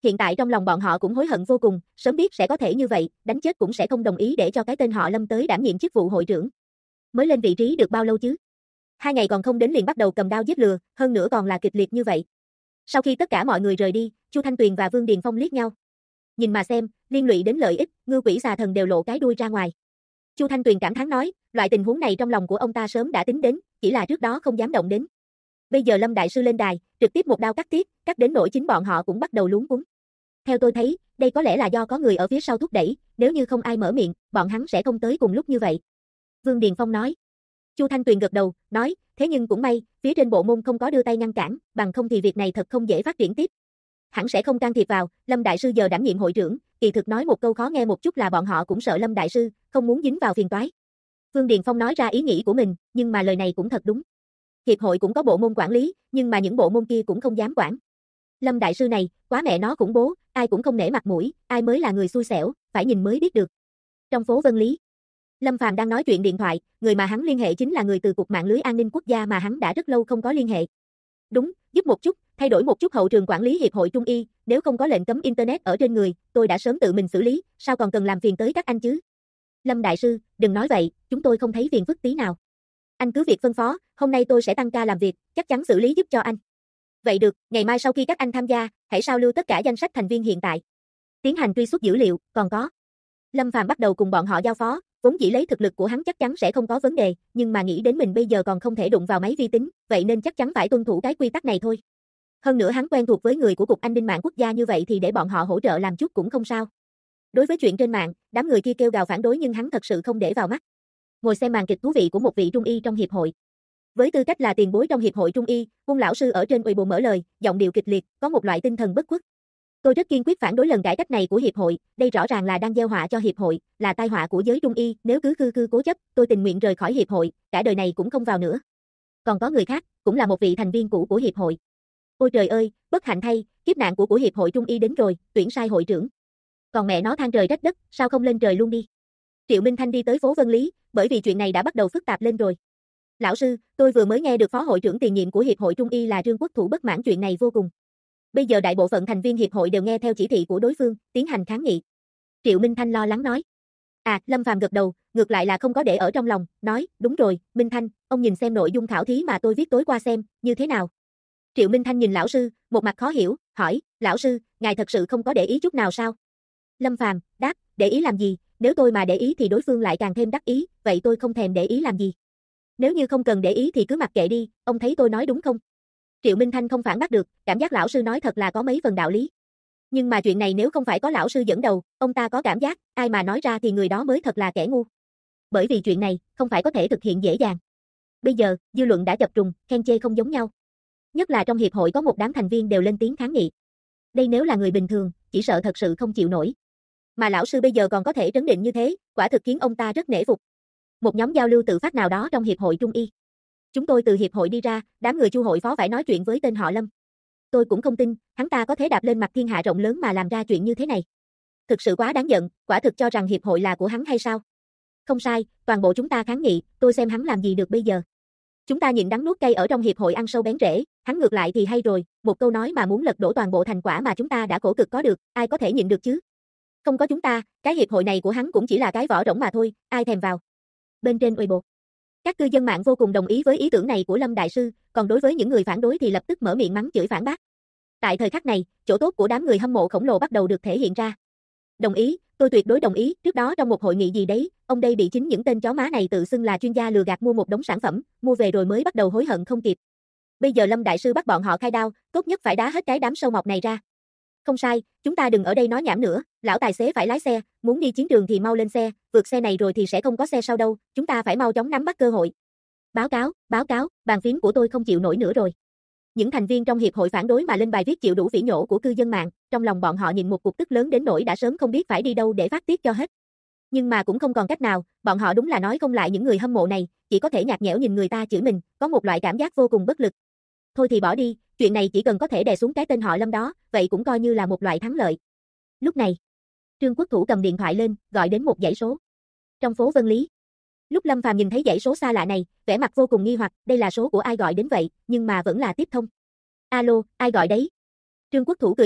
Hiện tại trong lòng bọn họ cũng hối hận vô cùng, sớm biết sẽ có thể như vậy, đánh chết cũng sẽ không đồng ý để cho cái tên họ Lâm tới đảm nhiệm chức vụ hội trưởng. Mới lên vị trí được bao lâu chứ? 2 ngày còn không đến liền bắt đầu cầm đao giết lừa, hơn nữa còn là kịch liệt như vậy. Sau khi tất cả mọi người rời đi, Chu Thanh Tuyền và Vương Điền Phong liếc nhau. Nhìn mà xem, liên lụy đến lợi ích, ngư quỷ xà thần đều lộ cái đuôi ra ngoài. Chu Thanh Tuyền cảm thán nói, loại tình huống này trong lòng của ông ta sớm đã tính đến, chỉ là trước đó không dám động đến. Bây giờ Lâm đại sư lên đài, trực tiếp một đao cắt tiếp, cắt đến nỗi chính bọn họ cũng bắt đầu luống cuống. Theo tôi thấy, đây có lẽ là do có người ở phía sau thúc đẩy, nếu như không ai mở miệng, bọn hắn sẽ không tới cùng lúc như vậy. Vương Điền Phong nói. Chu Thanh Tuyền gật đầu, nói, thế nhưng cũng may, phía trên bộ môn không có đưa tay ngăn cản, bằng không thì việc này thật không dễ phát triển tiếp. Hắn sẽ không can thiệp vào, Lâm đại sư giờ đảm nhiệm hội trưởng, kỳ thực nói một câu khó nghe một chút là bọn họ cũng sợ Lâm đại sư, không muốn dính vào phiền toái. Vương Điền Phong nói ra ý nghĩ của mình, nhưng mà lời này cũng thật đúng. Hiệp hội cũng có bộ môn quản lý, nhưng mà những bộ môn kia cũng không dám quản. Lâm đại sư này, quá mẹ nó khủng bố, ai cũng không nể mặt mũi, ai mới là người xui xẻo, phải nhìn mới biết được. Trong phố Vân Lý, Lâm Phàm đang nói chuyện điện thoại, người mà hắn liên hệ chính là người từ Cục Mạng lưới An ninh Quốc gia mà hắn đã rất lâu không có liên hệ. Đúng, giúp một chút, thay đổi một chút hậu trường quản lý Hiệp hội Trung y, nếu không có lệnh cấm Internet ở trên người, tôi đã sớm tự mình xử lý, sao còn cần làm phiền tới các anh chứ? Lâm đại sư, đừng nói vậy, chúng tôi không thấy phiền phức tí nào. Anh cứ việc phân phó, hôm nay tôi sẽ tăng ca làm việc, chắc chắn xử lý giúp cho anh. Vậy được, ngày mai sau khi các anh tham gia, hãy sao lưu tất cả danh sách thành viên hiện tại. Tiến hành truy xuất dữ liệu, còn có. Lâm Phàm bắt đầu cùng bọn họ giao phó, vốn chỉ lấy thực lực của hắn chắc chắn sẽ không có vấn đề, nhưng mà nghĩ đến mình bây giờ còn không thể đụng vào máy vi tính, vậy nên chắc chắn phải tuân thủ cái quy tắc này thôi. Hơn nữa hắn quen thuộc với người của Cục An ninh mạng quốc gia như vậy thì để bọn họ hỗ trợ làm chút cũng không sao. Đối với chuyện trên mạng, đám người kia kêu gào phản đối nhưng hắn thật sự không để vào mắt. Ngồi xem màn kịch thú vị của một vị trung y trong hiệp hội. Với tư cách là tiền bối trong hiệp hội trung y, Cung lão sư ở trên Weibo mở lời, giọng điệu kịch liệt, có một loại tinh thần bất khuất. Tôi rất kiên quyết phản đối lần cải cách này của hiệp hội, đây rõ ràng là đang gieo họa cho hiệp hội, là tai họa của giới trung y, nếu cứ cố chấp, tôi tình nguyện rời khỏi hiệp hội, cả đời này cũng không vào nữa. Còn có người khác, cũng là một vị thành viên cũ của hiệp hội. Ôi trời ơi, bất hạnh thay, kiếp nạn của hiệp hội trung y đến rồi, tuyển sai hội trưởng. Còn mẹ nó than trời trách đất, sao không lên trời luôn đi. Triệu Minh Thanh đi tới phố Vân Lý, bởi vì chuyện này đã bắt đầu phức tạp lên rồi. Lão sư, tôi vừa mới nghe được phó hội trưởng tiền nhiệm của hiệp hội trung y là Trương Quốc Thủ bất mãn chuyện này vô cùng. Bây giờ đại bộ phận thành viên hiệp hội đều nghe theo chỉ thị của đối phương, tiến hành kháng nghị. Triệu Minh Thanh lo lắng nói. Lâm Phàm gật đầu, ngược lại là không có để ở trong lòng, nói, đúng rồi, Minh Thanh, ông nhìn xem nội dung khảo thí mà tôi viết tối qua xem, như thế nào. Triệu Minh Thanh nhìn lão sư, một mặt khó hiểu, hỏi, lão sư, ngài thật sự không có để ý chút nào sao? Lâm Phàm đáp, để ý làm gì, nếu tôi mà để ý thì đối phương lại càng thêm đắc ý, vậy tôi không thèm để ý làm gì. Nếu như không cần để ý thì cứ mặc kệ đi, ông thấy tôi nói đúng không? Triệu Minh Thanh không phản bác được, cảm giác lão sư nói thật là có mấy phần đạo lý. Nhưng mà chuyện này nếu không phải có lão sư dẫn đầu, ông ta có cảm giác, ai mà nói ra thì người đó mới thật là kẻ ngu. Bởi vì chuyện này, không phải có thể thực hiện dễ dàng. Bây giờ, dư luận đã chập trùng, khen chê không giống nhau. Nhất là trong hiệp hội có một đám thành viên đều lên tiếng kháng nghị. Đây nếu là người bình thường, chỉ sợ thật sự không chịu nổi. Mà lão sư bây giờ còn có thể trấn định như thế, quả thực khiến ông ta rất nể phục. Một nhóm giao lưu tự phát nào đó trong hiệp hội trung y. Chúng tôi từ hiệp hội đi ra, đám người Chu hội phó phải nói chuyện với tên họ Lâm. Tôi cũng không tin, hắn ta có thể đạp lên mặt thiên hạ rộng lớn mà làm ra chuyện như thế này. Thực sự quá đáng giận, quả thực cho rằng hiệp hội là của hắn hay sao? Không sai, toàn bộ chúng ta kháng nghị, tôi xem hắn làm gì được bây giờ. Chúng ta nhịn đắng nuốt cay ở trong hiệp hội ăn sâu bén rễ, hắn ngược lại thì hay rồi, một câu nói mà muốn lật đổ toàn bộ thành quả mà chúng ta đã khổ cực có được, ai có thể nhịn được chứ? Không có chúng ta, cái hiệp hội này của hắn cũng chỉ là cái vỏ rỗng mà thôi, ai thèm vào. Bên trên Weibo, các cư dân mạng vô cùng đồng ý với ý tưởng này của Lâm đại sư, còn đối với những người phản đối thì lập tức mở miệng mắng chửi phản bác. Tại thời khắc này, chỗ tốt của đám người hâm mộ khổng lồ bắt đầu được thể hiện ra. Đồng ý, tôi tuyệt đối đồng ý, trước đó trong một hội nghị gì đấy, ông đây bị chính những tên chó má này tự xưng là chuyên gia lừa gạt mua một đống sản phẩm, mua về rồi mới bắt đầu hối hận không kịp. Bây giờ Lâm đại sư bắt bọn họ khai đao, tốt nhất phải đá hết cái đám sâu mọt này ra. Không sai, chúng ta đừng ở đây nói nhảm nữa, lão tài xế phải lái xe, muốn đi chiến trường thì mau lên xe, vượt xe này rồi thì sẽ không có xe sau đâu, chúng ta phải mau chóng nắm bắt cơ hội. Báo cáo, bàn phím của tôi không chịu nổi nữa rồi. Những thành viên trong hiệp hội phản đối mà lên bài viết chịu đủ phỉ nhổ của cư dân mạng, trong lòng bọn họ nhìn một cục tức lớn đến nỗi đã sớm không biết phải đi đâu để phát tiết cho hết. Nhưng mà cũng không còn cách nào, bọn họ đúng là nói không lại những người hâm mộ này, chỉ có thể nhạt nhẽo nhìn người ta chửi mình, có một loại cảm giác vô cùng bất lực. Thôi thì bỏ đi, chuyện này chỉ cần có thể đè xuống cái tên họ Lâm đó, vậy cũng coi như là một loại thắng lợi. Lúc này, Trương Quốc Thủ cầm điện thoại lên, gọi đến một dãy số. Trong phố Vân Lý. Lúc Lâm Phàm nhìn thấy dãy số xa lạ này, vẻ mặt vô cùng nghi hoặc, đây là số của ai gọi đến vậy, nhưng mà vẫn là tiếp thông. Alo, ai gọi đấy? Trương Quốc Thủ cười nói,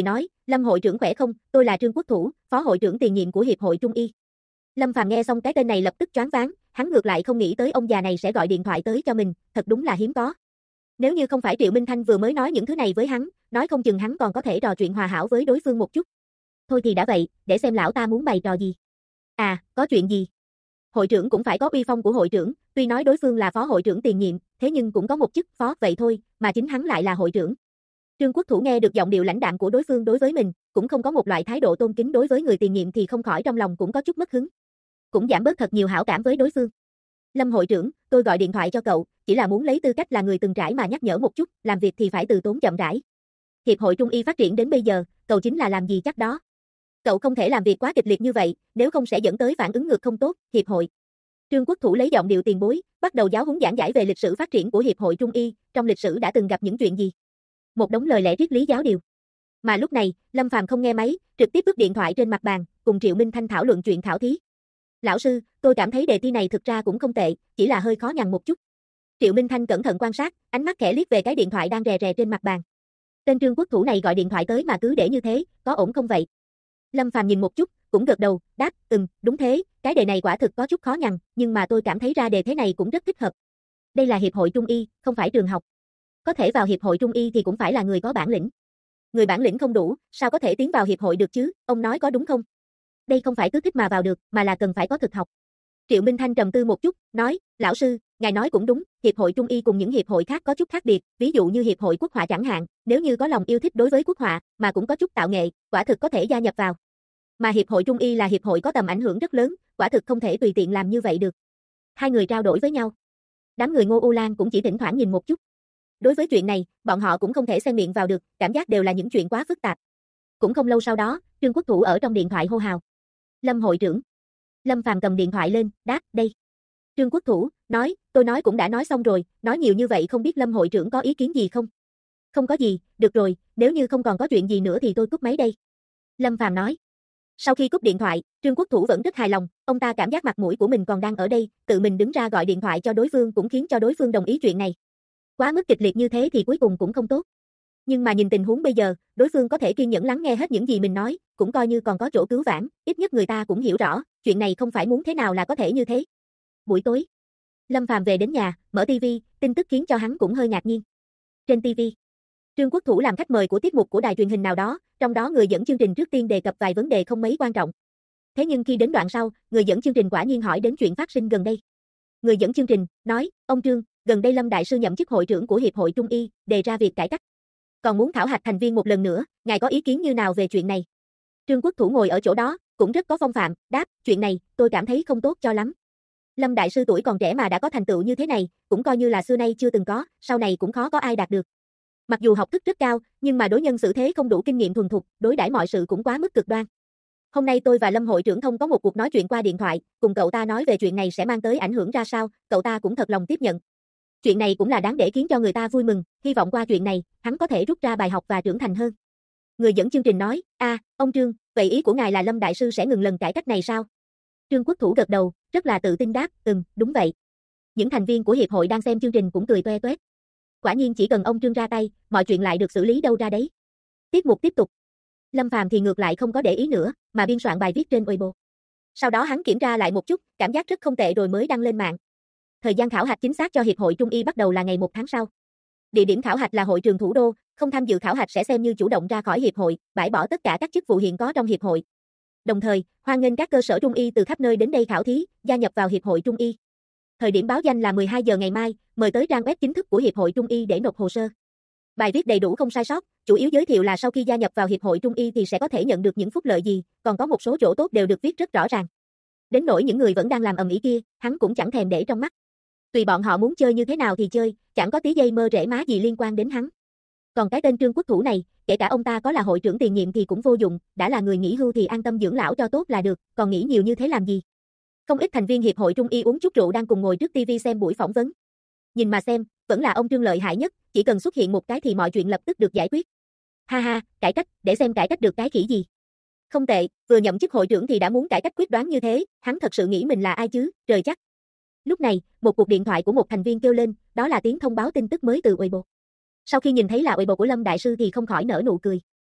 Lâm hội trưởng khỏe không, tôi là Trương Quốc Thủ, phó hội trưởng tiền nhiệm của Hiệp hội Trung y. Lâm Phàm nghe xong cái tên này lập tức choáng váng, hắn ngược lại không nghĩ tới ông già này sẽ gọi điện thoại tới cho mình, thật đúng là hiếm có. Nếu như không phải Triệu Minh Thanh vừa mới nói những thứ này với hắn, nói không chừng hắn còn có thể trò chuyện hòa hảo với đối phương một chút. Thôi thì đã vậy, để xem lão ta muốn bày trò gì. À, có chuyện gì? Hội trưởng cũng phải có uy phong của hội trưởng, tuy nói đối phương là phó hội trưởng tiền nhiệm, thế nhưng cũng có một chức phó vậy thôi, mà chính hắn lại là hội trưởng. Trương Quốc Thủ nghe được giọng điệu lãnh đạm của đối phương đối với mình, cũng không có một loại thái độ tôn kính đối với người tiền nhiệm thì không khỏi trong lòng cũng có chút mất hứng. Cũng giảm bớt thật nhiều hảo cảm với đối phương. Lâm hội trưởng, tôi gọi điện thoại cho cậu, chỉ là muốn lấy tư cách là người từng trải mà nhắc nhở một chút, làm việc thì phải từ tốn chậm rãi. Hiệp hội Trung y phát triển đến bây giờ, cậu chính là làm gì chắc đó. Cậu không thể làm việc quá kịch liệt như vậy, nếu không sẽ dẫn tới phản ứng ngược không tốt, hiệp hội. Trương Quốc Thủ lấy giọng điệu tiền bối, bắt đầu giáo huấn giảng giải về lịch sử phát triển của Hiệp hội Trung y, trong lịch sử đã từng gặp những chuyện gì. Một đống lời lẽ triết lý giáo điều. Mà lúc này, Lâm Phàm không nghe máy, trực tiếp vứt điện thoại trên mặt bàn, cùng Triệu Minh Thanh thảo luận chuyện khảo thí. Lão sư, tôi cảm thấy đề thi này thực ra cũng không tệ, chỉ là hơi khó nhằn một chút. Triệu Minh Thanh cẩn thận quan sát, ánh mắt khẽ liếc về cái điện thoại đang rè rè trên mặt bàn. Tên Trương Quốc Thủ này gọi điện thoại tới mà cứ để như thế, có ổn không vậy? Lâm Phàm nhìn một chút, cũng gật đầu, đáp, đúng thế, cái đề này quả thực có chút khó nhằn, nhưng mà tôi cảm thấy ra đề thế này cũng rất thích hợp. Đây là Hiệp hội Trung y, không phải trường học. Có thể vào Hiệp hội Trung y thì cũng phải là người có bản lĩnh. Người bản lĩnh không đủ, sao có thể tiến vào Hiệp hội được chứ, ông nói có đúng không? Đây không phải cứ thích mà vào được, mà là cần phải có thực học. Triệu Minh Thanh trầm tư một chút, nói, lão sư, ngài nói cũng đúng, Hiệp hội Trung y cùng những hiệp hội khác có chút khác biệt, ví dụ như Hiệp hội Quốc họa chẳng hạn, nếu như có lòng yêu thích đối với quốc họa, mà cũng có chút tạo nghệ, quả thực có thể gia nhập vào. Mà Hiệp hội Trung y là hiệp hội có tầm ảnh hưởng rất lớn, quả thực không thể tùy tiện làm như vậy được. Hai người trao đổi với nhau. Đám người Ngô U Lan cũng chỉ thỉnh thoảng nhìn một chút. Đối với chuyện này, bọn họ cũng không thể xen miệng vào được, cảm giác đều là những chuyện quá phức tạp. Cũng không lâu sau đó, Trương Quốc Thủ ở trong điện thoại hô hào. Lâm hội trưởng. Lâm Phàm cầm điện thoại lên, đáp, đây. Trương Quốc Thủ, nói, tôi nói cũng đã nói xong rồi, nói nhiều như vậy không biết Lâm hội trưởng có ý kiến gì không? Không có gì, được rồi, nếu như không còn có chuyện gì nữa thì tôi cúp máy đây. Lâm Phàm nói. Sau khi cúp điện thoại, Trương Quốc Thủ vẫn rất hài lòng, ông ta cảm giác mặt mũi của mình còn đang ở đây, tự mình đứng ra gọi điện thoại cho đối phương cũng khiến cho đối phương đồng ý chuyện này. Quá mức kịch liệt như thế thì cuối cùng cũng không tốt. Nhưng mà nhìn tình huống bây giờ, đối phương có thể kiên nhẫn lắng nghe hết những gì mình nói, cũng coi như còn có chỗ cứu vãn, ít nhất người ta cũng hiểu rõ, chuyện này không phải muốn thế nào là có thể như thế. Buổi tối, Lâm Phàm về đến nhà, mở TV, tin tức khiến cho hắn cũng hơi ngạc nhiên. Trên TV, Trương Quốc Thủ làm khách mời của tiết mục của đài truyền hình nào đó, trong đó người dẫn chương trình trước tiên đề cập vài vấn đề không mấy quan trọng. Thế nhưng khi đến đoạn sau, người dẫn chương trình quả nhiên hỏi đến chuyện phát sinh gần đây. Người dẫn chương trình nói, ông Trương, gần đây Lâm đại sư nhậm chức hội trưởng của Hiệp hội Trung y, đề ra việc cải cách. Còn muốn thảo hạch thành viên một lần nữa, ngài có ý kiến như nào về chuyện này? Trương Quốc Thủ ngồi ở chỗ đó, cũng rất có phong phạm, đáp, chuyện này, tôi cảm thấy không tốt cho lắm. Lâm đại sư tuổi còn trẻ mà đã có thành tựu như thế này, cũng coi như là xưa nay chưa từng có, sau này cũng khó có ai đạt được. Mặc dù học thức rất cao, nhưng mà đối nhân xử thế không đủ kinh nghiệm thuần thục, đối đãi mọi sự cũng quá mức cực đoan. Hôm nay tôi và Lâm hội trưởng thông có một cuộc nói chuyện qua điện thoại, cùng cậu ta nói về chuyện này sẽ mang tới ảnh hưởng ra sao, cậu ta cũng thật lòng tiếp nhận. Chuyện này cũng là đáng để khiến cho người ta vui mừng, hy vọng qua chuyện này, hắn có thể rút ra bài học và trưởng thành hơn. Người dẫn chương trình nói, ông Trương, vậy ý của ngài là Lâm đại sư sẽ ngừng lần cải cách này sao? Trương Quốc Thủ gật đầu, rất là tự tin đáp, đúng vậy. Những thành viên của hiệp hội đang xem chương trình cũng cười toe toét. Quả nhiên chỉ cần ông Trương ra tay, mọi chuyện lại được xử lý đâu ra đấy. Tiết mục tiếp tục. Lâm Phàm thì ngược lại không có để ý nữa, mà biên soạn bài viết trên Weibo. Sau đó hắn kiểm tra lại một chút, cảm giác rất không tệ rồi mới đăng lên mạng. Thời gian khảo hạch chính xác cho Hiệp hội Trung y bắt đầu là ngày 1 tháng sau. Địa điểm khảo hạch là hội trường thủ đô, không tham dự khảo hạch sẽ xem như chủ động ra khỏi hiệp hội, bãi bỏ tất cả các chức vụ hiện có trong hiệp hội. Đồng thời, hoan nghênh các cơ sở Trung y từ khắp nơi đến đây khảo thí, gia nhập vào Hiệp hội Trung y. Thời điểm báo danh là 12 giờ ngày mai, mời tới trang web chính thức của Hiệp hội Trung y để nộp hồ sơ. Bài viết đầy đủ không sai sót, chủ yếu giới thiệu là sau khi gia nhập vào Hiệp hội Trung y thì sẽ có thể nhận được những phúc lợi gì, còn có một số chỗ tốt đều được viết rất rõ ràng. Đến nỗi những người vẫn đang làm ầm ĩ kia, hắn cũng chẳng thèm để trong mắt. Tùy bọn họ muốn chơi như thế nào thì chơi, chẳng có tí dây mơ rễ má gì liên quan đến hắn. Còn cái tên Trương Quốc Thủ này, kể cả ông ta có là hội trưởng tiền nhiệm thì cũng vô dụng, đã là người nghỉ hưu thì an tâm dưỡng lão cho tốt là được, còn nghĩ nhiều như thế làm gì. Không ít thành viên Hiệp hội Trung y uống chút rượu đang cùng ngồi trước TV xem buổi phỏng vấn. Nhìn mà xem, vẫn là ông Trương lợi hại nhất, chỉ cần xuất hiện một cái thì mọi chuyện lập tức được giải quyết. Ha ha, cải cách, để xem cải cách được cái khỉ gì. Không tệ, vừa nhậm chức hội trưởng thì đã muốn cải cách quyết đoán như thế, hắn thật sự nghĩ mình là ai chứ, trời chắc. Lúc này, một cuộc điện thoại của một thành viên kêu lên, đó là tiếng thông báo tin tức mới từ Weibo. Sau khi nhìn thấy là Weibo của Lâm đại sư thì không khỏi nở nụ cười.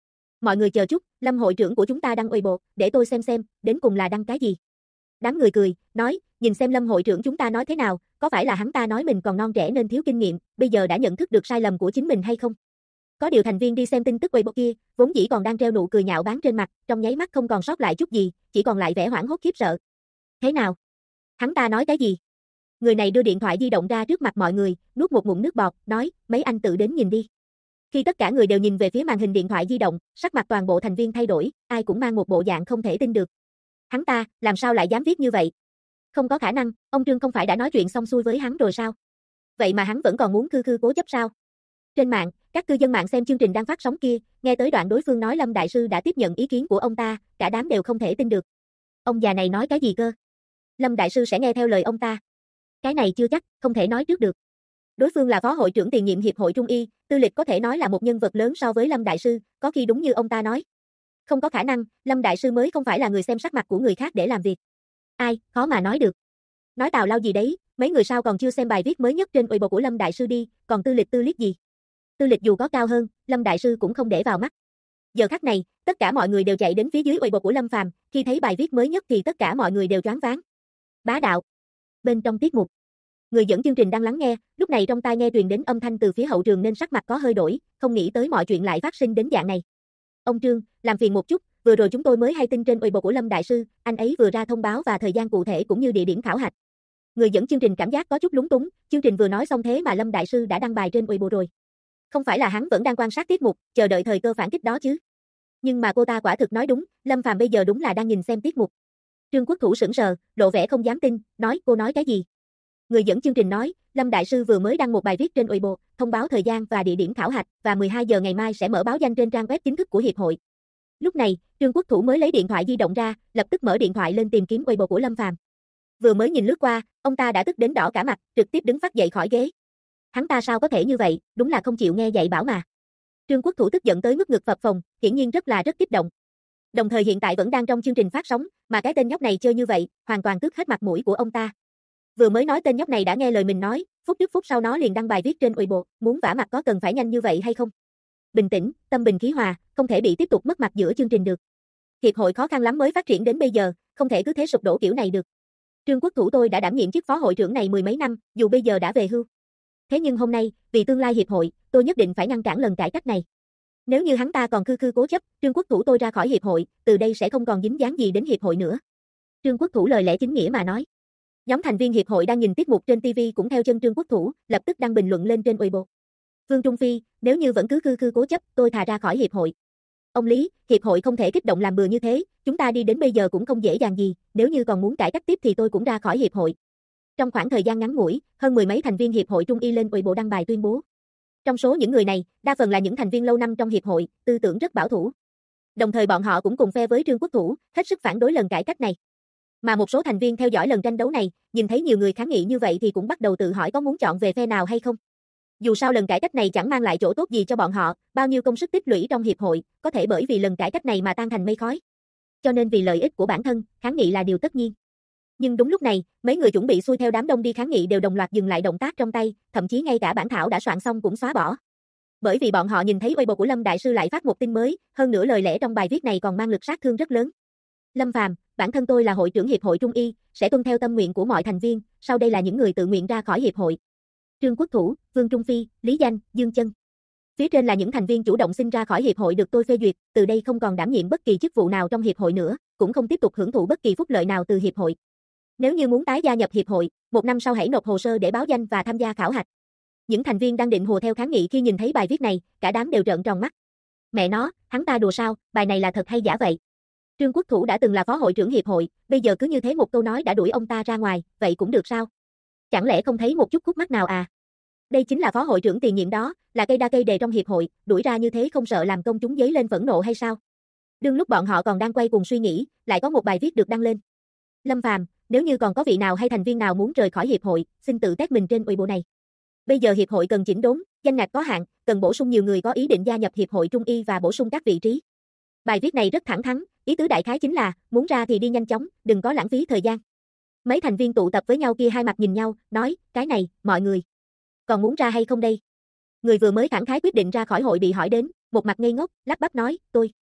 Mọi người chờ chút, Lâm hội trưởng của chúng ta đăng Weibo, để tôi xem, đến cùng là đăng cái gì. Đám người cười, nói, nhìn xem Lâm hội trưởng chúng ta nói thế nào, có phải là hắn ta nói mình còn non trẻ nên thiếu kinh nghiệm, bây giờ đã nhận thức được sai lầm của chính mình hay không? Có điều thành viên đi xem tin tức Weibo kia, vốn dĩ còn đang treo nụ cười nhạo báng trên mặt, trong nháy mắt không còn sót lại chút gì, chỉ còn lại vẻ hoảng hốt khiếp sợ. Thế nào? Hắn ta nói cái gì? Người này đưa điện thoại di động ra trước mặt mọi người, nuốt một ngụm nước bọt, nói, mấy anh tự đến nhìn đi. Khi tất cả người đều nhìn về phía màn hình điện thoại di động, sắc mặt toàn bộ thành viên thay đổi, ai cũng mang một bộ dạng không thể tin được. Hắn ta, làm sao lại dám viết như vậy? Không có khả năng, ông Trương không phải đã nói chuyện xong xuôi với hắn rồi sao? Vậy mà hắn vẫn còn muốn khư cố chấp sao? Trên mạng, các cư dân mạng xem chương trình đang phát sóng kia, nghe tới đoạn đối phương nói Lâm Đại Sư đã tiếp nhận ý kiến của ông ta, cả đám đều không thể tin được. Ông già này nói cái gì cơ? Lâm Đại Sư sẽ nghe theo lời ông ta. Cái này chưa chắc, không thể nói trước được. Đối phương là phó hội trưởng tiền nhiệm Hiệp hội Trung y, tư lịch có thể nói là một nhân vật lớn so với Lâm Đại Sư, có khi đúng như ông ta nói. Không có khả năng, Lâm Đại Sư mới không phải là người xem sắc mặt của người khác để làm việc. Ai, khó mà nói được. Nói tào lao gì đấy, mấy người sao còn chưa xem bài viết mới nhất trên Weibo của Lâm Đại Sư đi, còn tư liếc gì. Tư lịch dù có cao hơn, Lâm Đại Sư cũng không để vào mắt. Giờ khắc này, tất cả mọi người đều chạy đến phía dưới Weibo của Lâm Phàm, khi thấy bài viết mới nhất thì tất cả mọi người đều choáng váng. Bá đạo. Bên trong tiết mục, người dẫn chương trình đang lắng nghe, lúc này trong tai nghe truyền đến âm thanh từ phía hậu trường nên sắc mặt có hơi đổi, không nghĩ tới mọi chuyện lại phát sinh đến dạng này. Ông Trương, làm phiền một chút, vừa rồi chúng tôi mới hay tin trên Weibo của Lâm Đại Sư, anh ấy vừa ra thông báo và thời gian cụ thể cũng như địa điểm khảo hạch. Người dẫn chương trình cảm giác có chút lúng túng, chương trình vừa nói xong thế mà Lâm Đại Sư đã đăng bài trên Weibo rồi. Không phải là hắn vẫn đang quan sát tiết mục, chờ đợi thời cơ phản kích đó chứ. Nhưng mà cô ta quả thực nói đúng, Lâm Phàm bây giờ đúng là đang nhìn xem tiết mục. Trương Quốc Thủ sững sờ, lộ vẻ không dám tin, nói cô nói cái gì? Người dẫn chương trình nói, Lâm Đại Sư vừa mới đăng một bài viết trên Weibo, thông báo thời gian và địa điểm khảo hạch và 12 giờ ngày mai sẽ mở báo danh trên trang web chính thức của hiệp hội. Lúc này, Trương Quốc Thủ mới lấy điện thoại di động ra, lập tức mở điện thoại lên tìm kiếm Weibo của Lâm Phàm. Vừa mới nhìn lướt qua, ông ta đã tức đến đỏ cả mặt, trực tiếp đứng phát dậy khỏi ghế. Hắn ta sao có thể như vậy, đúng là không chịu nghe dạy bảo mà. Trương Quốc Thủ tức giận tới mức ngực phập phồng, hiển nhiên rất kích động. Đồng thời hiện tại vẫn đang trong chương trình phát sóng, mà cái tên nhóc này chơi như vậy, hoàn toàn tước hết mặt mũi của ông ta. Vừa mới nói tên nhóc này đã nghe lời mình nói, phút trước phút sau nó liền đăng bài viết trên Weibo, muốn vả mặt có cần phải nhanh như vậy hay không? Bình tĩnh, tâm bình khí hòa, không thể bị tiếp tục mất mặt giữa chương trình được. Hiệp hội khó khăn lắm mới phát triển đến bây giờ, không thể cứ thế sụp đổ kiểu này được. Trương Quốc Thủ tôi đã đảm nhiệm chức phó hội trưởng này mười mấy năm, dù bây giờ đã về hưu. Thế nhưng hôm nay, vì tương lai hiệp hội, tôi nhất định phải ngăn cản lần cải cách này. Nếu như hắn ta còn khư cố chấp, Trương Quốc Thủ tôi ra khỏi hiệp hội, từ đây sẽ không còn dính dáng gì đến hiệp hội nữa. Trương Quốc Thủ lời lẽ chính nghĩa mà nói. Nhóm thành viên hiệp hội đang nhìn tiết mục trên TV cũng theo chân Trương Quốc Thủ, lập tức đăng bình luận lên trên Weibo. Vương Trung Phi, nếu như vẫn cứ khư cố chấp, tôi thà ra khỏi hiệp hội. Ông Lý, hiệp hội không thể kích động làm bừa như thế, chúng ta đi đến bây giờ cũng không dễ dàng gì, nếu như còn muốn cải cách tiếp thì tôi cũng ra khỏi hiệp hội. Trong khoảng thời gian ngắn ngủi, hơn mười mấy thành viên hiệp hội Trung y lên Weibo đăng bài tuyên bố. Trong số những người này, đa phần là những thành viên lâu năm trong hiệp hội, tư tưởng rất bảo thủ. Đồng thời bọn họ cũng cùng phe với Trương Quốc Thủ, hết sức phản đối lần cải cách này. Mà một số thành viên theo dõi lần tranh đấu này, nhìn thấy nhiều người kháng nghị như vậy thì cũng bắt đầu tự hỏi có muốn chọn về phe nào hay không. Dù sao lần cải cách này chẳng mang lại chỗ tốt gì cho bọn họ, bao nhiêu công sức tích lũy trong hiệp hội, có thể bởi vì lần cải cách này mà tan thành mây khói. Cho nên vì lợi ích của bản thân, kháng nghị là điều tất nhiên. Nhưng đúng lúc này, mấy người chuẩn bị xuôi theo đám đông đi kháng nghị đều đồng loạt dừng lại động tác trong tay, thậm chí ngay cả bản thảo đã soạn xong cũng xóa bỏ. Bởi vì bọn họ nhìn thấy Weibo của Lâm Đại Sư lại phát một tin mới, hơn nữa lời lẽ trong bài viết này còn mang lực sát thương rất lớn. Lâm Phàm, bản thân tôi là hội trưởng hiệp hội Trung y, sẽ tuân theo tâm nguyện của mọi thành viên, sau đây là những người tự nguyện ra khỏi hiệp hội. Trương Quốc Thủ, Vương Trung Phi, Lý Danh, Dương Chân. Phía trên là những thành viên chủ động xin ra khỏi hiệp hội được tôi phê duyệt, từ đây không còn đảm nhiệm bất kỳ chức vụ nào trong hiệp hội nữa, cũng không tiếp tục hưởng thụ bất kỳ phúc lợi nào từ hiệp hội. Nếu như muốn tái gia nhập hiệp hội, 1 năm sau hãy nộp hồ sơ để báo danh và tham gia khảo hạch. Những thành viên đang định hùa theo kháng nghị khi nhìn thấy bài viết này, cả đám đều trợn tròn mắt. Mẹ nó, hắn ta đùa sao, bài này là thật hay giả vậy? Trương Quốc Thủ đã từng là phó hội trưởng hiệp hội, bây giờ cứ như thế một câu nói đã đuổi ông ta ra ngoài, vậy cũng được sao? Chẳng lẽ không thấy một chút khúc mắc nào à? Đây chính là phó hội trưởng tiền nhiệm đó, là cây đa cây đề trong hiệp hội, đuổi ra như thế không sợ làm công chúng dấy lên phẫn nộ hay sao? Đương lúc bọn họ còn đang quay cuồng suy nghĩ, lại có một bài viết được đăng lên. Lâm Phàm, nếu như còn có vị nào hay thành viên nào muốn rời khỏi hiệp hội, xin tự test mình trên Weibo này. Bây giờ hiệp hội cần chỉnh đốn, danh ngạch có hạn, cần bổ sung nhiều người có ý định gia nhập hiệp hội Trung y và bổ sung các vị trí. Bài viết này rất thẳng thắn, ý tứ đại khái chính là, muốn ra thì đi nhanh chóng, đừng có lãng phí thời gian. Mấy thành viên tụ tập với nhau kia hai mặt nhìn nhau, nói, cái này, mọi người. Còn muốn ra hay không đây? Người vừa mới khẳng khái quyết định ra khỏi hội bị hỏi đến, một mặt ngây ngốc, lắp bắp nói, tôi.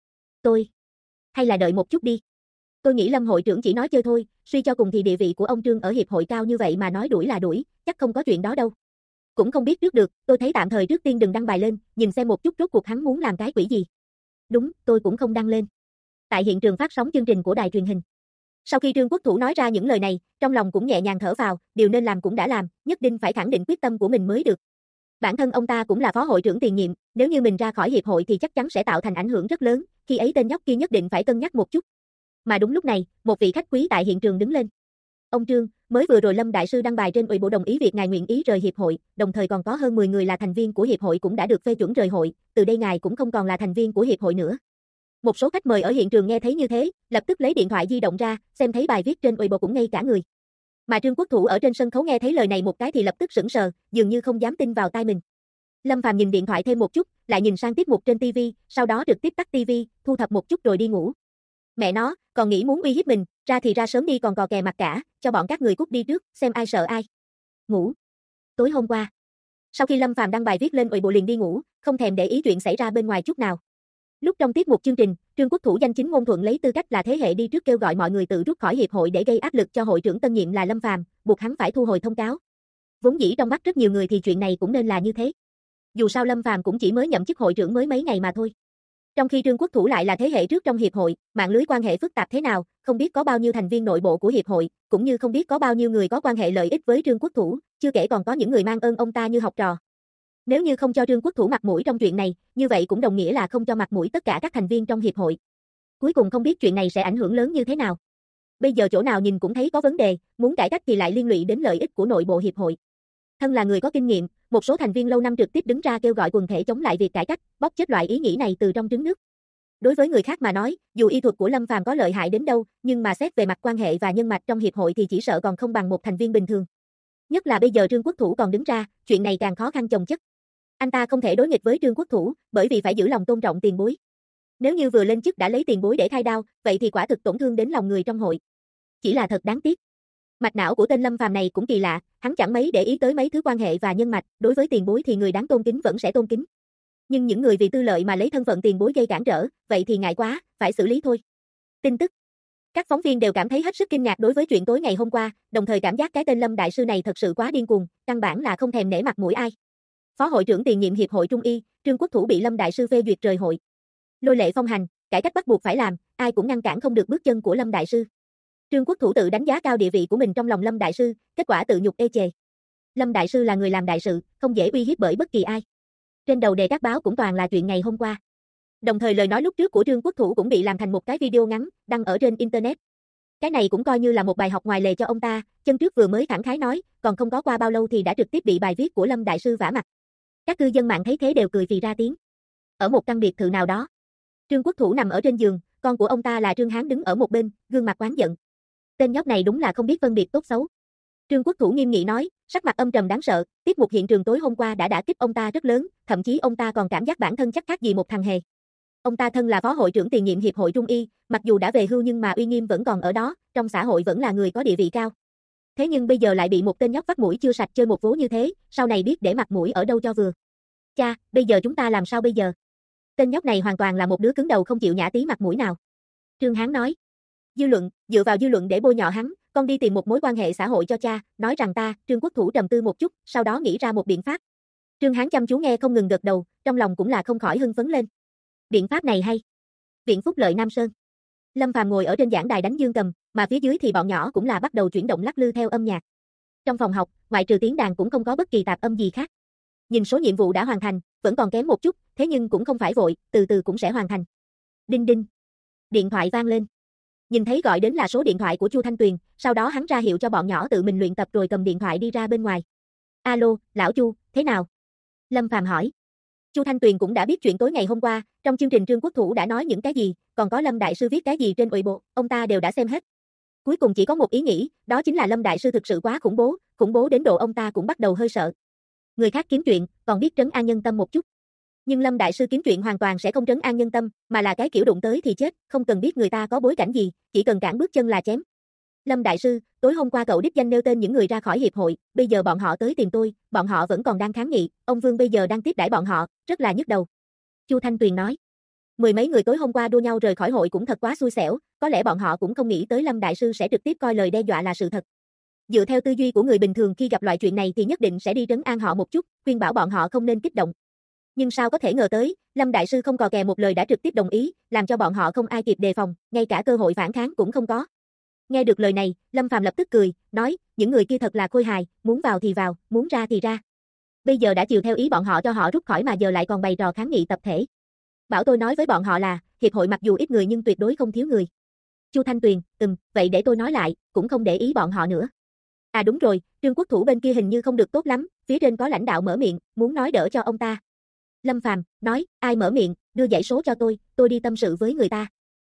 Tôi. Hay là đợi một chút đi. Tôi nghĩ Lâm hội trưởng chỉ nói chơi thôi, suy cho cùng thì địa vị của ông Trương ở hiệp hội cao như vậy mà nói đuổi là đuổi, chắc không có chuyện đó đâu. Cũng không biết trước được, tôi thấy tạm thời trước tiên đừng đăng bài lên, nhìn xem một chút rốt cuộc hắn muốn làm cái quỷ gì. Đúng, tôi cũng không đăng lên. Tại hiện trường phát sóng chương trình của đài truyền hình. Sau khi Trương Quốc Thủ nói ra những lời này, trong lòng cũng nhẹ nhàng thở phào, điều nên làm cũng đã làm, nhất định phải khẳng định quyết tâm của mình mới được. Bản thân ông ta cũng là phó hội trưởng tiền nhiệm, nếu như mình ra khỏi hiệp hội thì chắc chắn sẽ tạo thành ảnh hưởng rất lớn, khi ấy tên nhóc kia nhất định phải cân nhắc một chút. Mà đúng lúc này, một vị khách quý tại hiện trường đứng lên. Ông Trương, mới vừa rồi Lâm đại sư đăng bài trên Ủy bộ đồng ý việc ngài nguyện ý rời hiệp hội, đồng thời còn có hơn 10 người là thành viên của hiệp hội cũng đã được phê chuẩn rời hội, từ đây ngài cũng không còn là thành viên của hiệp hội nữa. Một số khách mời ở hiện trường nghe thấy như thế, lập tức lấy điện thoại di động ra, xem thấy bài viết trên Weibo cũng ngây cả người. Mà Trương Quốc Thủ ở trên sân khấu nghe thấy lời này một cái thì lập tức sững sờ, dường như không dám tin vào tai mình. Lâm Phàm nhìn điện thoại thêm một chút, lại nhìn sang tiết mục trên TV, sau đó trực tiếp tắt TV, thu thập một chút rồi đi ngủ. Mẹ nó, còn nghĩ muốn uy hiếp mình, ra thì ra sớm đi còn cò kè mặt cả, cho bọn các người cút đi trước, xem ai sợ ai. Ngủ. Tối hôm qua, sau khi Lâm Phàm đăng bài viết lên Weibo liền đi ngủ, không thèm để ý chuyện xảy ra bên ngoài chút nào. Lúc trong tiết mục chương trình, Trương Quốc Thủ danh chính ngôn thuận lấy tư cách là thế hệ đi trước kêu gọi mọi người tự rút khỏi hiệp hội để gây áp lực cho hội trưởng tân nhiệm là Lâm Phàm, buộc hắn phải thu hồi thông cáo. Vốn dĩ trong mắt rất nhiều người thì chuyện này cũng nên là như thế. Dù sao Lâm Phàm cũng chỉ mới nhậm chức hội trưởng mới mấy ngày mà thôi. Trong khi Trương Quốc Thủ lại là thế hệ trước trong hiệp hội, mạng lưới quan hệ phức tạp thế nào, không biết có bao nhiêu thành viên nội bộ của hiệp hội, cũng như không biết có bao nhiêu người có quan hệ lợi ích với Trương Quốc Thủ, chưa kể còn có những người mang ơn ông ta như học trò. Nếu như không cho Trương Quốc Thủ mặt mũi trong chuyện này, như vậy cũng đồng nghĩa là không cho mặt mũi tất cả các thành viên trong hiệp hội. Cuối cùng không biết chuyện này sẽ ảnh hưởng lớn như thế nào. Bây giờ chỗ nào nhìn cũng thấy có vấn đề, muốn cải cách thì lại liên lụy đến lợi ích của nội bộ hiệp hội. Thân là người có kinh nghiệm, một số thành viên lâu năm trực tiếp đứng ra kêu gọi quần thể chống lại việc cải cách, bóp chết loại ý nghĩ này từ trong trứng nước. Đối với người khác mà nói, dù y thuật của Lâm Phàm có lợi hại đến đâu, nhưng mà xét về mặt quan hệ và nhân mạch trong hiệp hội thì chỉ sợ còn không bằng một thành viên bình thường. Nhất là bây giờ Trương Quốc Thủ còn đứng ra, chuyện này càng khó khăn chồng chất. Anh ta không thể đối nghịch với Trương Quốc Thủ, bởi vì phải giữ lòng tôn trọng tiền bối. Nếu như vừa lên chức đã lấy tiền bối để khai đao, vậy thì quả thực tổn thương đến lòng người trong hội. Chỉ là thật đáng tiếc. Mạch não của tên Lâm Phàm này cũng kỳ lạ, hắn chẳng mấy để ý tới mấy thứ quan hệ và nhân mạch, đối với tiền bối thì người đáng tôn kính vẫn sẽ tôn kính. Nhưng những người vì tư lợi mà lấy thân phận tiền bối gây cản trở, vậy thì ngại quá, phải xử lý thôi. Tin tức. Các phóng viên đều cảm thấy hết sức kinh ngạc đối với chuyện tối ngày hôm qua, đồng thời cảm giác cái tên Lâm đại sư này thật sự quá điên cuồng, căn bản là không thèm nể mặt mũi ai. Phó hội trưởng tiền nhiệm hiệp hội Trung y, Trương Quốc Thủ bị Lâm đại sư phê duyệt rời hội. Lôi lệ phong hành, cải cách bắt buộc phải làm, ai cũng ngăn cản không được bước chân của Lâm đại sư. Trương Quốc Thủ tự đánh giá cao địa vị của mình trong lòng Lâm đại sư, kết quả tự nhục ê chề. Lâm đại sư là người làm đại sự, không dễ uy hiếp bởi bất kỳ ai. Trên đầu đề các báo cũng toàn là chuyện ngày hôm qua. Đồng thời lời nói lúc trước của Trương Quốc Thủ cũng bị làm thành một cái video ngắn, đăng ở trên internet. Cái này cũng coi như là một bài học ngoài lề cho ông ta, chân trước vừa mới thẳng khái nói, còn không có qua bao lâu thì đã trực tiếp bị bài viết của Lâm đại sư vả mặt. Các cư dân mạng thấy thế đều cười phì ra tiếng. Ở một căn biệt thự nào đó, Trương Quốc Thủ nằm ở trên giường, con của ông ta là Trương Hán đứng ở một bên, gương mặt oán giận. Tên nhóc này đúng là không biết phân biệt tốt xấu. Trương Quốc Thủ nghiêm nghị nói, sắc mặt âm trầm đáng sợ, tiết mục hiện trường tối hôm qua đã đả kích ông ta rất lớn, thậm chí ông ta còn cảm giác bản thân chắc khác gì một thằng hề. Ông ta thân là phó hội trưởng tiền nhiệm hiệp hội Trung y, mặc dù đã về hưu nhưng mà uy nghiêm vẫn còn ở đó, trong xã hội vẫn là người có địa vị cao. Thế nhưng bây giờ lại bị một tên nhóc vắt mũi chưa sạch chơi một vố như thế, sau này biết để mặt mũi ở đâu cho vừa. Cha, bây giờ chúng ta làm sao bây giờ? Tên nhóc này hoàn toàn là một đứa cứng đầu không chịu nhã tí mặt mũi nào. Trương Hán nói. Dư luận, dựa vào dư luận để bôi nhọ hắn, con đi tìm một mối quan hệ xã hội cho cha, nói rằng ta, Trương Quốc Thủ trầm tư một chút, sau đó nghĩ ra một biện pháp. Trương Hán chăm chú nghe không ngừng gật đầu, trong lòng cũng là không khỏi hưng phấn lên. Biện pháp này hay. Viện Phúc Lợi Nam Sơn. Lâm Phàm ngồi ở trên giảng đài đánh dương cầm, mà phía dưới thì bọn nhỏ cũng là bắt đầu chuyển động lắc lư theo âm nhạc. Trong phòng học, ngoại trừ tiếng đàn cũng không có bất kỳ tạp âm gì khác. Nhìn số nhiệm vụ đã hoàn thành, vẫn còn kém một chút, thế nhưng cũng không phải vội, từ từ cũng sẽ hoàn thành. Đinh đinh. Điện thoại vang lên. Nhìn thấy gọi đến là số điện thoại của Chu Thanh Tuyền, sau đó hắn ra hiệu cho bọn nhỏ tự mình luyện tập rồi cầm điện thoại đi ra bên ngoài. Alo, lão Chu, thế nào? Lâm Phàm hỏi. Chu Thanh Tuyền cũng đã biết chuyện tối ngày hôm qua, trong chương trình Trương Quốc Thủ đã nói những cái gì, còn có Lâm đại sư viết cái gì trên Weibo, ông ta đều đã xem hết. Cuối cùng chỉ có một ý nghĩ, đó chính là Lâm đại sư thực sự quá khủng bố đến độ ông ta cũng bắt đầu hơi sợ. Người khác kiếm chuyện, còn biết trấn an nhân tâm một chút. Nhưng Lâm đại sư kiếm chuyện hoàn toàn sẽ không trấn an nhân tâm, mà là cái kiểu đụng tới thì chết, không cần biết người ta có bối cảnh gì, chỉ cần cản bước chân là chém. Lâm đại sư, tối hôm qua cậu đích danh nêu tên những người ra khỏi hiệp hội, bây giờ bọn họ tới tìm tôi, bọn họ vẫn còn đang kháng nghị, ông Vương bây giờ đang tiếp đãi bọn họ, rất là nhức đầu. Chu Thanh Tuyền nói. Mười mấy người tối hôm qua đua nhau rời khỏi hội cũng thật quá xui xẻo, có lẽ bọn họ cũng không nghĩ tới Lâm Đại Sư sẽ trực tiếp coi lời đe dọa là sự thật. Dựa theo tư duy của người bình thường khi gặp loại chuyện này thì nhất định sẽ đi trấn an họ một chút, khuyên bảo bọn họ không nên kích động. Nhưng sao có thể ngờ tới, Lâm Đại Sư không cò kè một lời đã trực tiếp đồng ý, làm cho bọn họ không ai kịp đề phòng, ngay cả cơ hội phản kháng cũng không có. Nghe được lời này, Lâm Phàm lập tức cười, nói, những người kia thật là khôi hài, muốn vào thì vào, muốn ra thì ra. Bây giờ đã chiều theo ý bọn họ cho họ rút khỏi mà giờ lại còn bày trò kháng nghị tập thể. Bảo tôi nói với bọn họ là, hiệp hội mặc dù ít người nhưng tuyệt đối không thiếu người. Chu Thanh Tuyền, vậy để tôi nói lại, cũng không để ý bọn họ nữa. À đúng rồi, Trương Quốc Thủ bên kia hình như không được tốt lắm, phía trên có lãnh đạo mở miệng, muốn nói đỡ cho ông ta. Lâm Phàm nói, ai mở miệng, đưa dãy số cho tôi đi tâm sự với người ta.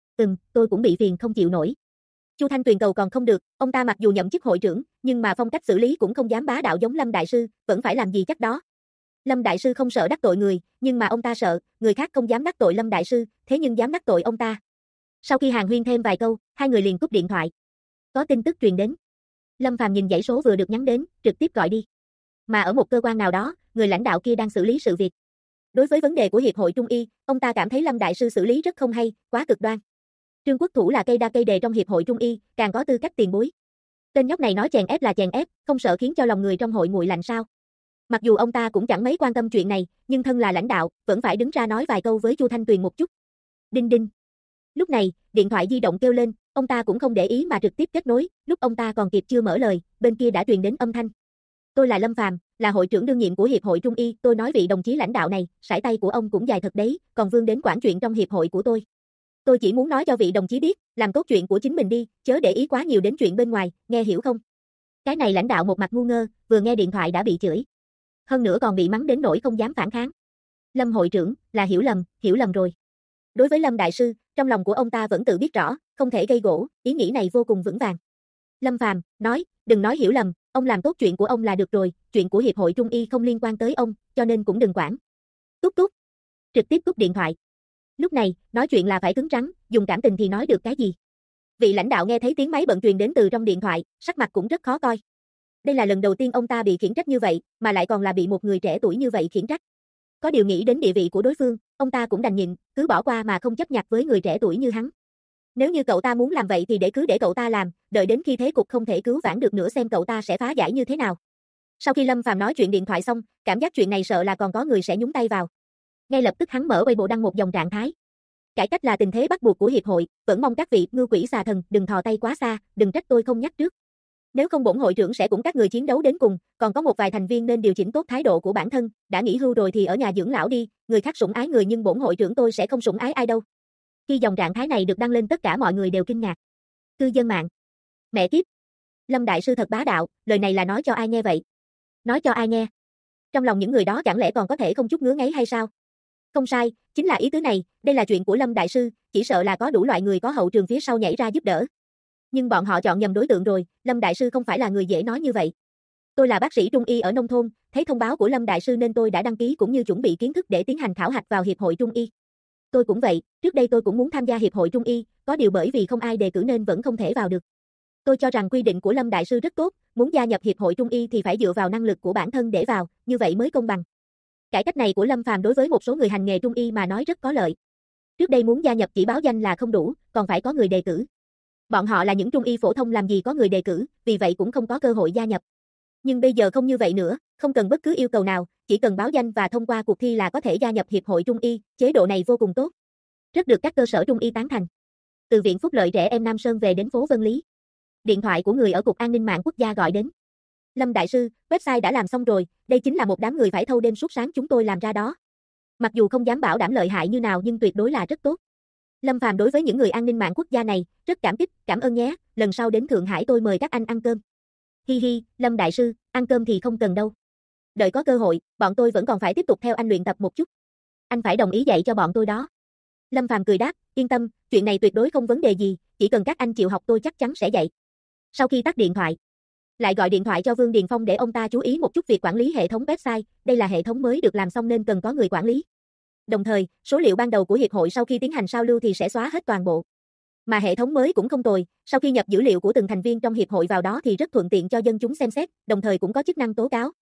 Tôi cũng bị phiền không chịu nổi. Chu Thanh Tuyền cầu còn không được, ông ta mặc dù nhậm chức hội trưởng, nhưng mà phong cách xử lý cũng không dám bá đạo giống Lâm Đại Sư, vẫn phải làm gì chắc đó. Lâm Đại Sư không sợ đắc tội người, nhưng mà ông ta sợ, người khác không dám đắc tội Lâm Đại Sư, thế nhưng dám đắc tội ông ta. Sau khi hàn huyên thêm vài câu, hai người liền cúp điện thoại. Có tin tức truyền đến. Lâm Phàm nhìn dãy số vừa được nhắn đến, trực tiếp gọi đi. Mà ở một cơ quan nào đó, người lãnh đạo kia đang xử lý sự việc. Đối với vấn đề của Hiệp hội Trung y, ông ta cảm thấy Lâm Đại Sư xử lý rất không hay, quá cực đoan. Trương Quốc Thủ là cây đa cây đề trong Hiệp hội Trung y, càng có tư cách tiền bối. Tên nhóc này nói chèn ép là chèn ép, không sợ khiến cho lòng người trong hội nguội lạnh sao? Mặc dù ông ta cũng chẳng mấy quan tâm chuyện này, nhưng thân là lãnh đạo, vẫn phải đứng ra nói vài câu với Chu Thanh Tuyền một chút. Đinh đinh. Lúc này, điện thoại di động kêu lên, ông ta cũng không để ý mà trực tiếp kết nối, lúc ông ta còn kịp chưa mở lời, bên kia đã truyền đến âm thanh. Tôi là Lâm Phàm, là hội trưởng đương nhiệm của Hiệp hội Trung y, tôi nói vị đồng chí lãnh đạo này, sải tay của ông cũng dài thật đấy, còn vươn đến quản chuyện trong hiệp hội của tôi. Tôi chỉ muốn nói cho vị đồng chí biết, làm tốt chuyện của chính mình đi, chớ để ý quá nhiều đến chuyện bên ngoài, nghe hiểu không? Cái này lãnh đạo một mặt ngu ngơ, vừa nghe điện thoại đã bị chửi. Hơn nữa còn bị mắng đến nỗi không dám phản kháng. Lâm hội trưởng, là hiểu lầm rồi. Đối với Lâm Đại Sư, trong lòng của ông ta vẫn tự biết rõ, không thể gây gổ, ý nghĩ này vô cùng vững vàng. Lâm Phàm nói, đừng nói hiểu lầm, ông làm tốt chuyện của ông là được rồi, chuyện của Hiệp hội Trung y không liên quan tới ông, cho nên cũng đừng quản. Tút tút. Trực tiếp cúp điện thoại. Lúc này, nói chuyện là phải cứng rắn, dùng cảm tình thì nói được cái gì. Vị lãnh đạo nghe thấy tiếng máy bận truyền đến từ trong điện thoại, sắc mặt cũng rất khó coi. Đây là lần đầu tiên ông ta bị khiển trách như vậy, mà lại còn là bị một người trẻ tuổi như vậy khiển trách. Có điều nghĩ đến địa vị của đối phương, ông ta cũng đành nhịn, cứ bỏ qua mà không chấp nhặt với người trẻ tuổi như hắn. Nếu như cậu ta muốn làm vậy thì cứ để cậu ta làm, đợi đến khi thế cục không thể cứu vãn được nữa xem cậu ta sẽ phá giải như thế nào. Sau khi Lâm Phàm nói chuyện điện thoại xong, cảm giác chuyện này sợ là còn có người sẽ nhúng tay vào. Ngay lập tức hắn mở Weibo đăng một dòng trạng thái. Cải cách là tình thế bắt buộc của hiệp hội, vẫn mong các vị ngư quỷ xà thần đừng thò tay quá xa, đừng trách tôi không nhắc trước. Nếu không bổn hội trưởng sẽ cùng các người chiến đấu đến cùng, còn có một vài thành viên nên điều chỉnh tốt thái độ của bản thân, đã nghỉ hưu rồi thì ở nhà dưỡng lão đi, người khác sủng ái người nhưng bổn hội trưởng tôi sẽ không sủng ái ai đâu. Khi dòng trạng thái này được đăng lên tất cả mọi người đều kinh ngạc. Cư dân mạng. Mẹ kiếp. Lâm Đại Sư thật bá đạo, lời này là nói cho ai nghe vậy? Nói cho ai nghe? Trong lòng những người đó chẳng lẽ còn có thể không chút ngứa ngáy hay sao? Không sai, chính là ý tứ này, đây là chuyện của Lâm Đại Sư, chỉ sợ là có đủ loại người có hậu trường phía sau nhảy ra giúp đỡ. Nhưng bọn họ chọn nhầm đối tượng rồi, Lâm Đại Sư không phải là người dễ nói như vậy. Tôi là bác sĩ trung y ở nông thôn, thấy thông báo của Lâm Đại Sư nên tôi đã đăng ký cũng như chuẩn bị kiến thức để tiến hành khảo hạch vào Hiệp hội Trung y. Tôi cũng vậy, trước đây tôi cũng muốn tham gia Hiệp hội Trung y, có điều bởi vì không ai đề cử nên vẫn không thể vào được. Tôi cho rằng quy định của Lâm Đại Sư rất tốt, muốn gia nhập Hiệp hội Trung y thì phải dựa vào năng lực của bản thân để vào, như vậy mới công bằng. Cải cách này của Lâm Phàm đối với một số người hành nghề Trung y mà nói rất có lợi. Trước đây muốn gia nhập chỉ báo danh là không đủ, còn phải có người đề cử. Bọn họ là những Trung y phổ thông làm gì có người đề cử, vì vậy cũng không có cơ hội gia nhập. Nhưng bây giờ không như vậy nữa, không cần bất cứ yêu cầu nào, chỉ cần báo danh và thông qua cuộc thi là có thể gia nhập Hiệp hội Trung y, chế độ này vô cùng tốt. Rất được các cơ sở Trung y tán thành. Từ Viện Phúc lợi trẻ em Nam Sơn về đến phố Vân Lý. Điện thoại của người ở Cục An ninh mạng quốc gia gọi đến. Lâm Đại Sư, website đã làm xong rồi, đây chính là một đám người phải thâu đêm suốt sáng chúng tôi làm ra đó. Mặc dù không dám bảo đảm lợi hại như nào nhưng tuyệt đối là rất tốt. Lâm Phàm đối với những người an ninh mạng quốc gia này, rất cảm kích, cảm ơn nhé, lần sau đến Thượng Hải tôi mời các anh ăn cơm. Hi hi, Lâm Đại Sư, ăn cơm thì không cần đâu. Đợi có cơ hội, bọn tôi vẫn còn phải tiếp tục theo anh luyện tập một chút. Anh phải đồng ý dạy cho bọn tôi đó. Lâm Phàm cười đáp, yên tâm, chuyện này tuyệt đối không vấn đề gì, chỉ cần các anh chịu học tôi chắc chắn sẽ dạy. Sau khi tắt điện thoại, lại gọi điện thoại cho Vương Điền Phong để ông ta chú ý một chút việc quản lý hệ thống website, đây là hệ thống mới được làm xong nên cần có người quản lý. Đồng thời, số liệu ban đầu của hiệp hội sau khi tiến hành sao lưu thì sẽ xóa hết toàn bộ. Mà hệ thống mới cũng không tồi, sau khi nhập dữ liệu của từng thành viên trong hiệp hội vào đó thì rất thuận tiện cho dân chúng xem xét, đồng thời cũng có chức năng tố cáo.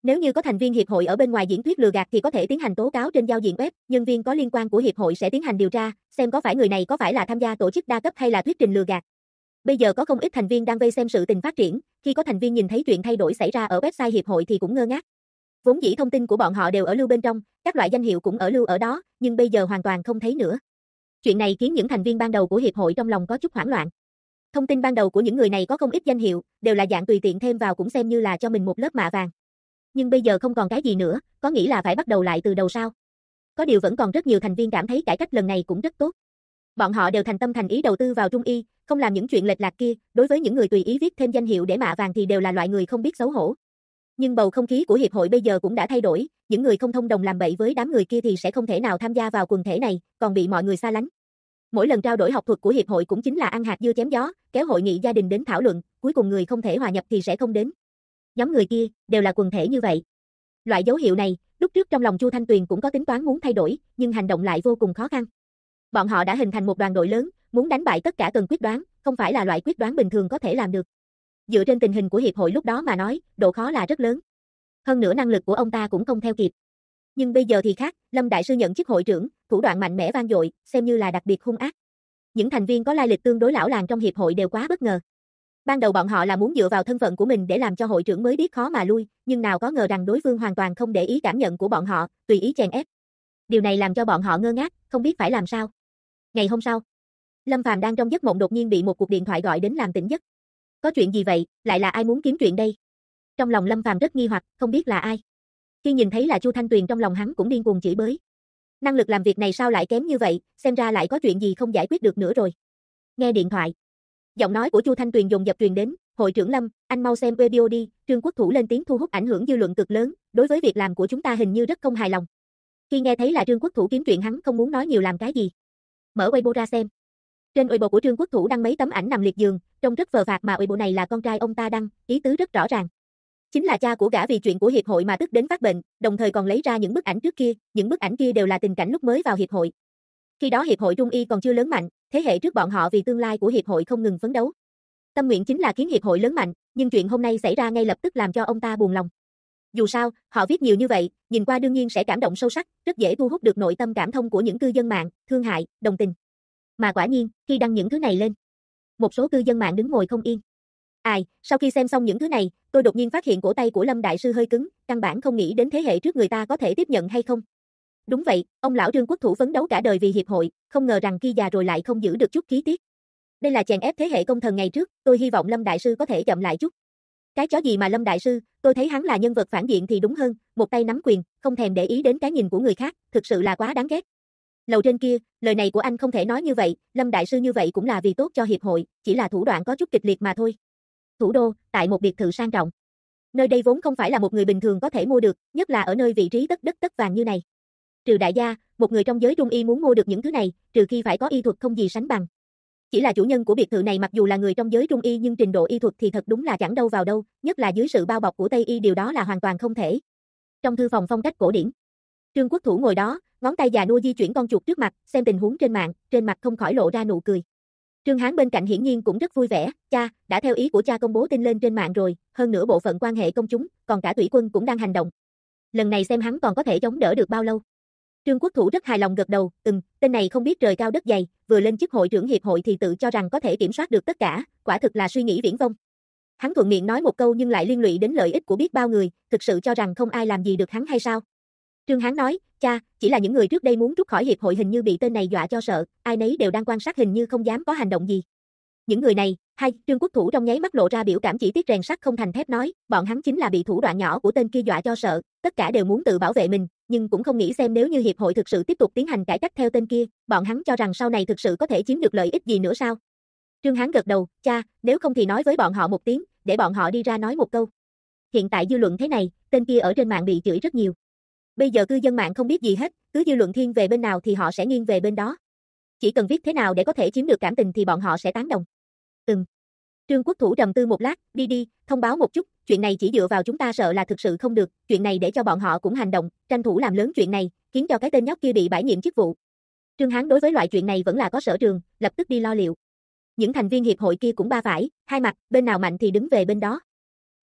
Nếu như có thành viên hiệp hội ở bên ngoài diễn thuyết lừa gạt thì có thể tiến hành tố cáo trên giao diện web, nhân viên có liên quan của hiệp hội sẽ tiến hành điều tra, xem có phải người này có phải là tham gia tổ chức đa cấp hay là thuyết trình lừa gạt. Bây giờ có không ít thành viên đang vây xem sự tình phát triển, khi có thành viên nhìn thấy chuyện thay đổi xảy ra ở website hiệp hội thì cũng ngơ ngác. Vốn dĩ thông tin của bọn họ đều ở lưu bên trong, các loại danh hiệu cũng ở lưu ở đó, nhưng bây giờ hoàn toàn không thấy nữa. Chuyện này khiến những thành viên ban đầu của hiệp hội trong lòng có chút hoảng loạn. Thông tin ban đầu của những người này có không ít danh hiệu, đều là dạng tùy tiện thêm vào cũng xem như là cho mình một lớp mạ vàng. Nhưng bây giờ không còn cái gì nữa, có nghĩ là phải bắt đầu lại từ đầu sao? Có điều vẫn còn rất nhiều thành viên cảm thấy cải cách lần này cũng rất tốt. Bọn họ đều thành tâm thành ý đầu tư vào Trung Y, không làm những chuyện lệch lạc kia, đối với những người tùy ý viết thêm danh hiệu để mạ vàng thì đều là loại người không biết xấu hổ. Nhưng bầu không khí của hiệp hội bây giờ cũng đã thay đổi, những người không thông đồng làm bậy với đám người kia thì sẽ không thể nào tham gia vào quần thể này, còn bị mọi người xa lánh. Mỗi lần trao đổi học thuật của hiệp hội cũng chính là ăn hạt dưa chém gió, kéo hội nghị gia đình đến thảo luận, cuối cùng người không thể hòa nhập thì sẽ không đến. Nhóm người kia đều là quần thể như vậy. Loại dấu hiệu này, lúc trước trong lòng Chu Thanh Tuyền cũng có tính toán muốn thay đổi, nhưng hành động lại vô cùng khó khăn. Bọn họ đã hình thành một đoàn đội lớn, muốn đánh bại tất cả cần quyết đoán, không phải là loại quyết đoán bình thường có thể làm được. Dựa trên tình hình của hiệp hội lúc đó mà nói, độ khó là rất lớn. Hơn nữa năng lực của ông ta cũng không theo kịp. Nhưng bây giờ thì khác, Lâm Đại Sư nhận chức hội trưởng, thủ đoạn mạnh mẽ vang dội, xem như là đặc biệt hung ác. Những thành viên có lai lịch tương đối lão làng trong hiệp hội đều quá bất ngờ. Ban đầu bọn họ là muốn dựa vào thân phận của mình để làm cho hội trưởng mới biết khó mà lui, nhưng nào có ngờ rằng đối phương hoàn toàn không để ý cảm nhận của bọn họ, tùy ý chèn ép. Điều này làm cho bọn họ ngơ ngác, không biết phải làm sao. Ngày hôm sau, Lâm Phàm đang trong giấc mộng đột nhiên bị một cuộc điện thoại gọi đến làm tỉnh giấc. Có chuyện gì vậy, lại là ai muốn kiếm chuyện đây? Trong lòng Lâm Phàm rất nghi hoặc, không biết là ai. Khi nhìn thấy là Chu Thanh Tuyền trong lòng hắn cũng điên cuồng chửi bới. Năng lực làm việc này sao lại kém như vậy, xem ra lại có chuyện gì không giải quyết được nữa rồi. Nghe điện thoại. Giọng nói của Chu Thanh Tuyền dồn dập truyền đến, "Hội trưởng Lâm, anh mau xem video đi." Trương Quốc Thủ lên tiếng thu hút ảnh hưởng dư luận cực lớn, đối với việc làm của chúng ta hình như rất không hài lòng. Khi nghe thấy là Trương Quốc Thủ kiếm chuyện hắn không muốn nói nhiều làm cái gì. Mở Weibo ra xem. Trên Weibo của Trương Quốc Thủ đăng mấy tấm ảnh nằm liệt giường, trông rất phờ phạc mà Weibo này là con trai ông ta đăng, ý tứ rất rõ ràng. Chính là cha của gã vì chuyện của hiệp hội mà tức đến phát bệnh, đồng thời còn lấy ra những bức ảnh trước kia, những bức ảnh kia đều là tình cảnh lúc mới vào hiệp hội. Khi đó hiệp hội Trung Y còn chưa lớn mạnh, thế hệ trước bọn họ vì tương lai của hiệp hội không ngừng phấn đấu. Tâm nguyện chính là khiến hiệp hội lớn mạnh, nhưng chuyện hôm nay xảy ra ngay lập tức làm cho ông ta buồn lòng. Dù sao, họ viết nhiều như vậy, nhìn qua đương nhiên sẽ cảm động sâu sắc, rất dễ thu hút được nội tâm cảm thông của những cư dân mạng, thương hại, đồng tình. Mà quả nhiên, khi đăng những thứ này lên, một số cư dân mạng đứng ngồi không yên. Sau khi xem xong những thứ này, tôi đột nhiên phát hiện cổ tay của Lâm Đại Sư hơi cứng, căn bản không nghĩ đến thế hệ trước người ta có thể tiếp nhận hay không. Đúng vậy, ông lão Trương Quốc Thủ phấn đấu cả đời vì hiệp hội, không ngờ rằng khi già rồi lại không giữ được chút khí tiết. Đây là chèn ép thế hệ công thần ngày trước, tôi hy vọng Lâm Đại Sư có thể chậm lại chút. Cái chó gì mà Lâm Đại Sư, tôi thấy hắn là nhân vật phản diện thì đúng hơn, một tay nắm quyền, không thèm để ý đến cái nhìn của người khác, thực sự là quá đáng ghét. Lầu trên kia, lời này của anh không thể nói như vậy, Lâm Đại Sư như vậy cũng là vì tốt cho hiệp hội, chỉ là thủ đoạn có chút kịch liệt mà thôi. Thủ đô, tại một biệt thự sang trọng. Nơi đây vốn không phải là một người bình thường có thể mua được, nhất là ở nơi vị trí tất đất tất vàng như này. Trừ đại gia, một người trong giới Trung Y muốn mua được những thứ này, trừ khi phải có y thuật không gì sánh bằng. Chỉ là chủ nhân của biệt thự này mặc dù là người trong giới Trung Y nhưng trình độ y thuật thì thật đúng là chẳng đâu vào đâu, nhất là dưới sự bao bọc của Tây Y điều đó là hoàn toàn không thể. Trong thư phòng phong cách cổ điển, Trương Quốc Thủ ngồi đó, ngón tay già nua di chuyển con chuột trước mặt, xem tình huống trên mạng, trên mặt không khỏi lộ ra nụ cười. Trương Hán bên cạnh hiển nhiên cũng rất vui vẻ, cha, đã theo ý của cha công bố tin lên trên mạng rồi, hơn nữa bộ phận quan hệ công chúng, còn cả thủy quân cũng đang hành động. Lần này xem hắn còn có thể chống đỡ được bao lâu. Trương Quốc Thủ rất hài lòng gật đầu, tên này không biết trời cao đất dày, vừa lên chức hội trưởng hiệp hội thì tự cho rằng có thể kiểm soát được tất cả, quả thực là suy nghĩ viển vông. Hắn thuận miệng nói một câu nhưng lại liên lụy đến lợi ích của biết bao người, thực sự cho rằng không ai làm gì được hắn hay sao? Trương Hán nói, cha, chỉ là những người trước đây muốn rút khỏi hiệp hội hình như bị tên này dọa cho sợ, ai nấy đều đang quan sát hình như không dám có hành động gì. Những người này, Trương Quốc Thủ trong nháy mắt lộ ra biểu cảm chỉ tiếc rèn sắt không thành thép nói, bọn hắn chính là bị thủ đoạn nhỏ của tên kia dọa cho sợ, tất cả đều muốn tự bảo vệ mình, nhưng cũng không nghĩ xem nếu như hiệp hội thực sự tiếp tục tiến hành cải cách theo tên kia, bọn hắn cho rằng sau này thực sự có thể chiếm được lợi ích gì nữa sao? Trương Hán gật đầu, cha, nếu không thì nói với bọn họ một tiếng, để bọn họ đi ra nói một câu. Hiện tại dư luận thế này, tên kia ở trên mạng bị chửi rất nhiều. Bây giờ cư dân mạng không biết gì hết, cứ dư luận thiên về bên nào thì họ sẽ nghiêng về bên đó. Chỉ cần viết thế nào để có thể chiếm được cảm tình thì bọn họ sẽ tán đồng. Trương Quốc Thủ trầm tư một lát, đi, thông báo một chút, chuyện này chỉ dựa vào chúng ta sợ là thực sự không được, chuyện này để cho bọn họ cũng hành động, tranh thủ làm lớn chuyện này, khiến cho cái tên nhóc kia bị bãi nhiệm chức vụ. Trương Hán đối với loại chuyện này vẫn là có sở trường, lập tức đi lo liệu. Những thành viên hiệp hội kia cũng ba phải, hai mặt, bên nào mạnh thì đứng về bên đó.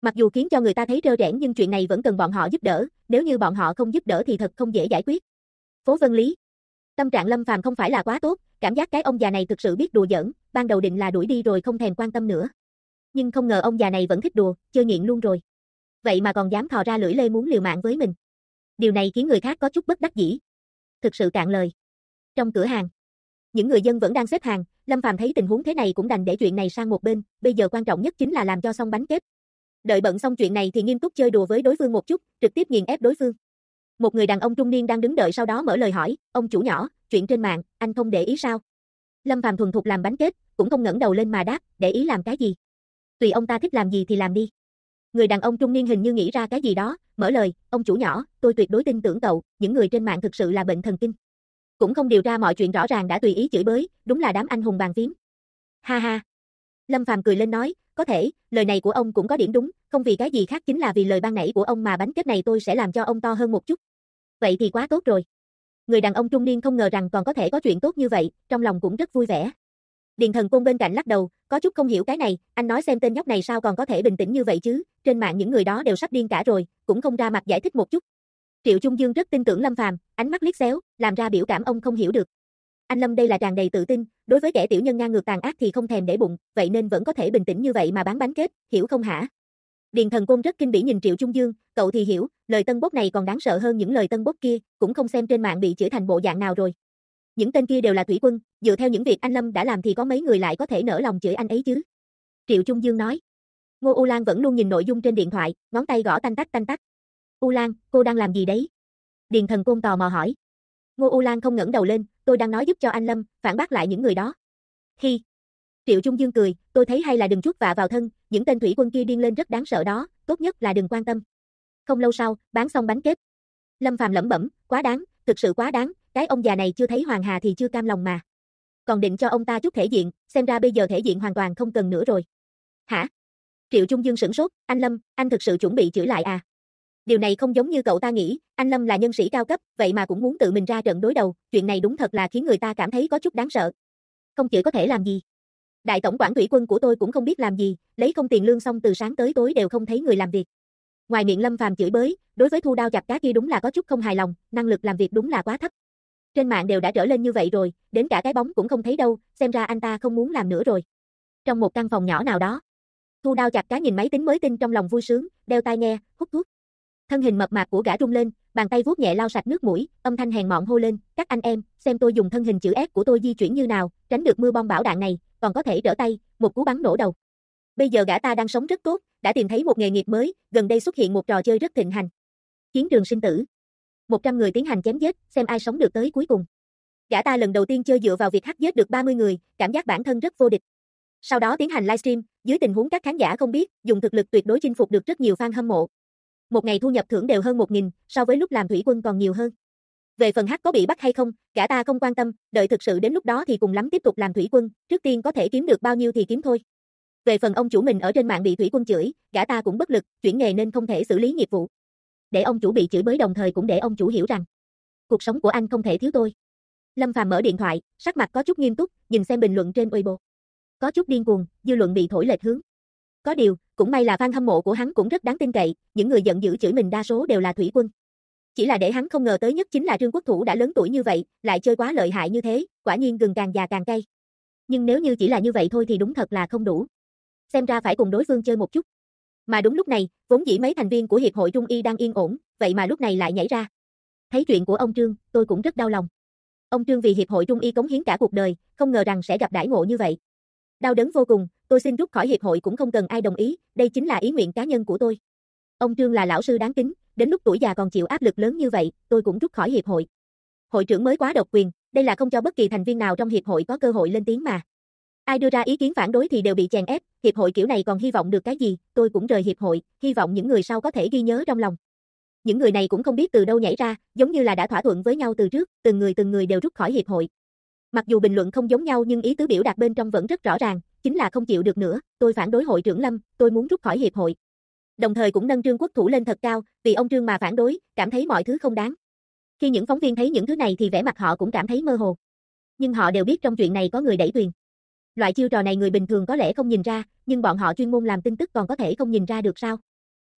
Mặc dù khiến cho người ta thấy trơ trẽn nhưng chuyện này vẫn cần bọn họ giúp đỡ, nếu như bọn họ không giúp đỡ thì thật không dễ giải quyết. Phố Vân Lý. Tâm trạng Lâm Phàm không phải là quá tốt, cảm giác cái ông già này thực sự biết đùa giỡn, ban đầu định là đuổi đi rồi không thèm quan tâm nữa. Nhưng không ngờ ông già này vẫn thích đùa, chơi nghiện luôn rồi. Vậy mà còn dám thò ra lưỡi lê muốn liều mạng với mình. Điều này khiến người khác có chút bất đắc dĩ. Thực sự cạn lời. Trong cửa hàng, những người dân vẫn đang xếp hàng, Lâm Phàm thấy tình huống thế này cũng đành để chuyện này sang một bên, bây giờ quan trọng nhất chính là làm cho xong bánh kếp. Đợi bận xong chuyện này thì nghiêm túc chơi đùa với đối phương một chút, trực tiếp nghiền ép đối phương. Một người đàn ông trung niên đang đứng đợi sau đó mở lời hỏi, ông chủ nhỏ, chuyện trên mạng, anh không để ý sao? Lâm Phàm thuần thục làm bánh kếp, cũng không ngẩng đầu lên mà đáp, để ý làm cái gì? Tùy ông ta thích làm gì thì làm đi. Người đàn ông trung niên hình như nghĩ ra cái gì đó, mở lời, ông chủ nhỏ, tôi tuyệt đối tin tưởng cậu, những người trên mạng thực sự là bệnh thần kinh. Cũng không điều tra mọi chuyện rõ ràng đã tùy ý chửi bới, đúng là đám anh hùng bàn phím. Ha ha. Lâm Phàm cười lên nói, có thể, lời này của ông cũng có điểm đúng, không vì cái gì khác chính là vì lời ban nãy của ông mà bánh kếp này tôi sẽ làm cho ông to hơn một chút. Vậy thì quá tốt rồi. Người đàn ông trung niên không ngờ rằng còn có thể có chuyện tốt như vậy, trong lòng cũng rất vui vẻ. Điền Thần Côn bên cạnh lắc đầu, có chút không hiểu cái này, anh nói xem tên nhóc này sao còn có thể bình tĩnh như vậy chứ, trên mạng những người đó đều sắp điên cả rồi, cũng không ra mặt giải thích một chút. Triệu Trung Dương rất tin tưởng Lâm Phàm, ánh mắt liếc xéo, làm ra biểu cảm ông không hiểu được. Anh Lâm đây là tràn đầy tự tin, đối với kẻ tiểu nhân ngang ngược tàn ác thì không thèm để bụng, vậy nên vẫn có thể bình tĩnh như vậy mà bán bánh kếp, hiểu không hả? Điền Thần Côn rất kinh bỉ nhìn Triệu Trung Dương, cậu thì hiểu, lời tân bốc này còn đáng sợ hơn những lời tân bốc kia, cũng không xem trên mạng bị chửi thành bộ dạng nào rồi. Những tên kia đều là thủy quân, dựa theo những việc anh Lâm đã làm thì có mấy người lại có thể nỡ lòng chửi anh ấy chứ? Triệu Trung Dương nói. Ngô U Lan vẫn luôn nhìn nội dung trên điện thoại, ngón tay gõ tanh tách tanh tách. U Lan, cô đang làm gì đấy? Điền Thần Côn tò mò hỏi. Ngô U Lan không ngẩng đầu lên, tôi đang nói giúp cho anh Lâm, phản bác lại những người đó. Hi. Triệu Trung Dương cười, tôi thấy hay là đừng chuốc vạ vào thân, những tên thủy quân kia điên lên rất đáng sợ đó, tốt nhất là đừng quan tâm. Không lâu sau, bán xong bánh kếp. Lâm Phàm lẩm bẩm, quá đáng, thực sự quá đáng, cái ông già này chưa thấy Hoàng Hà thì chưa cam lòng mà. Còn định cho ông ta chút thể diện, xem ra bây giờ thể diện hoàn toàn không cần nữa rồi. Hả? Triệu Trung Dương sửng sốt, anh Lâm, anh thực sự chuẩn bị chửi lại à? Điều này không giống như cậu ta nghĩ, anh Lâm là nhân sĩ cao cấp, vậy mà cũng muốn tự mình ra trận đối đầu, chuyện này đúng thật là khiến người ta cảm thấy có chút đáng sợ. Không chửi có thể làm gì? Đại tổng quản thủy quân của tôi cũng không biết làm gì, lấy không tiền lương xong từ sáng tới tối đều không thấy người làm việc. Ngoài miệng Lâm Phàm chửi bới, đối với Thu Đao chặt cá kia đúng là có chút không hài lòng, năng lực làm việc đúng là quá thấp. Trên mạng đều đã trở lên như vậy rồi, đến cả cái bóng cũng không thấy đâu, xem ra anh ta không muốn làm nữa rồi. Trong một căn phòng nhỏ nào đó, Thu Đao chặt cá nhìn máy tính mới tinh trong lòng vui sướng, đeo tai nghe, hút thuốc. Thân hình mập mạp của gã rung lên, bàn tay vuốt nhẹ lau sạch nước mũi, âm thanh hèn mọn hô lên, các anh em, xem tôi dùng thân hình chữ S của tôi di chuyển như nào, tránh được mưa bom bão đạn này, còn có thể trở tay, một cú bắn nổ đầu. Bây giờ gã ta đang sống rất tốt, đã tìm thấy một nghề nghiệp mới, gần đây xuất hiện một trò chơi rất thịnh hành. Chiến trường sinh tử. 100 người tiến hành chém giết, xem ai sống được tới cuối cùng. Gã ta lần đầu tiên chơi dựa vào việc hack giết được 30 người, cảm giác bản thân rất vô địch. Sau đó tiến hành livestream, dưới tình huống các khán giả không biết, dùng thực lực tuyệt đối chinh phục được rất nhiều fan hâm mộ. Một ngày thu nhập thưởng đều hơn 1.000, so với lúc làm thủy quân còn nhiều hơn. Về phần hack có bị bắt hay không, gã ta không quan tâm, đợi thực sự đến lúc đó thì cùng lắm tiếp tục làm thủy quân, trước tiên có thể kiếm được bao nhiêu thì kiếm thôi. Về phần ông chủ mình ở trên mạng bị thủy quân chửi, gã ta cũng bất lực, chuyển nghề nên không thể xử lý nghiệp vụ. Để ông chủ bị chửi bới đồng thời cũng để ông chủ hiểu rằng cuộc sống của anh không thể thiếu tôi. Lâm Phàm mở điện thoại, sắc mặt có chút nghiêm túc, nhìn xem bình luận trên Weibo. Có chút điên cuồng, dư luận bị thổi lệch hướng. Có điều, cũng may là fan hâm mộ của hắn cũng rất đáng tin cậy, những người giận dữ chửi mình đa số đều là thủy quân. Chỉ là để hắn không ngờ tới nhất chính là Trương Quốc Thủ đã lớn tuổi như vậy, lại chơi quá lợi hại như thế, quả nhiên gừng càng già càng cay. Nhưng nếu như chỉ là như vậy thôi thì đúng thật là không đủ. Xem ra phải cùng đối phương chơi một chút. Mà đúng lúc này, vốn dĩ mấy thành viên của Hiệp hội Trung y đang yên ổn, vậy mà lúc này lại nhảy ra. Thấy chuyện của ông Trương, tôi cũng rất đau lòng. Ông Trương vì Hiệp hội Trung y cống hiến cả cuộc đời, không ngờ rằng sẽ gặp đãi ngộ như vậy. Đau đớn vô cùng, tôi xin rút khỏi Hiệp hội cũng không cần ai đồng ý, đây chính là ý nguyện cá nhân của tôi. Ông Trương là lão sư đáng kính, đến lúc tuổi già còn chịu áp lực lớn như vậy, tôi cũng rút khỏi Hiệp hội. Hội trưởng mới quá độc quyền, đây là không cho bất kỳ thành viên nào trong Hiệp hội có cơ hội lên tiếng mà. Ai đưa ra ý kiến phản đối thì đều bị chèn ép, Hiệp hội kiểu này còn hy vọng được cái gì, tôi cũng rời Hiệp hội, hy vọng những người sau có thể ghi nhớ trong lòng. Những người này cũng không biết từ đâu nhảy ra, giống như là đã thỏa thuận với nhau từ trước, từng người đều rút khỏi Hiệp hội. Mặc dù bình luận không giống nhau nhưng ý tứ biểu đạt bên trong vẫn rất rõ ràng, chính là không chịu được nữa, tôi phản đối hội trưởng Lâm, tôi muốn rút khỏi Hiệp hội. Đồng thời cũng nâng Trương Quốc Thủ lên thật cao, vì ông Trương mà phản đối, cảm thấy mọi thứ không đáng. Khi những phóng viên thấy những thứ này thì vẻ mặt họ cũng cảm thấy mơ hồ. Nhưng họ đều biết trong chuyện này có người đẩy thuyền. Loại chiêu trò này người bình thường có lẽ không nhìn ra, nhưng bọn họ chuyên môn làm tin tức còn có thể không nhìn ra được sao?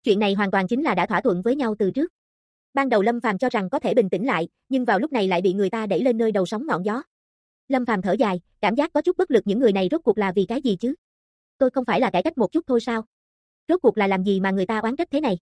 Chuyện này hoàn toàn chính là đã thỏa thuận với nhau từ trước. Ban đầu Lâm Phàm cho rằng có thể bình tĩnh lại, nhưng vào lúc này lại bị người ta đẩy lên nơi đầu sóng ngọn gió. Lâm Phàm thở dài, cảm giác có chút bất lực, những người này rốt cuộc là vì cái gì chứ? Tôi không phải là cải cách một chút thôi sao? Rốt cuộc là làm gì mà người ta oán trách thế này?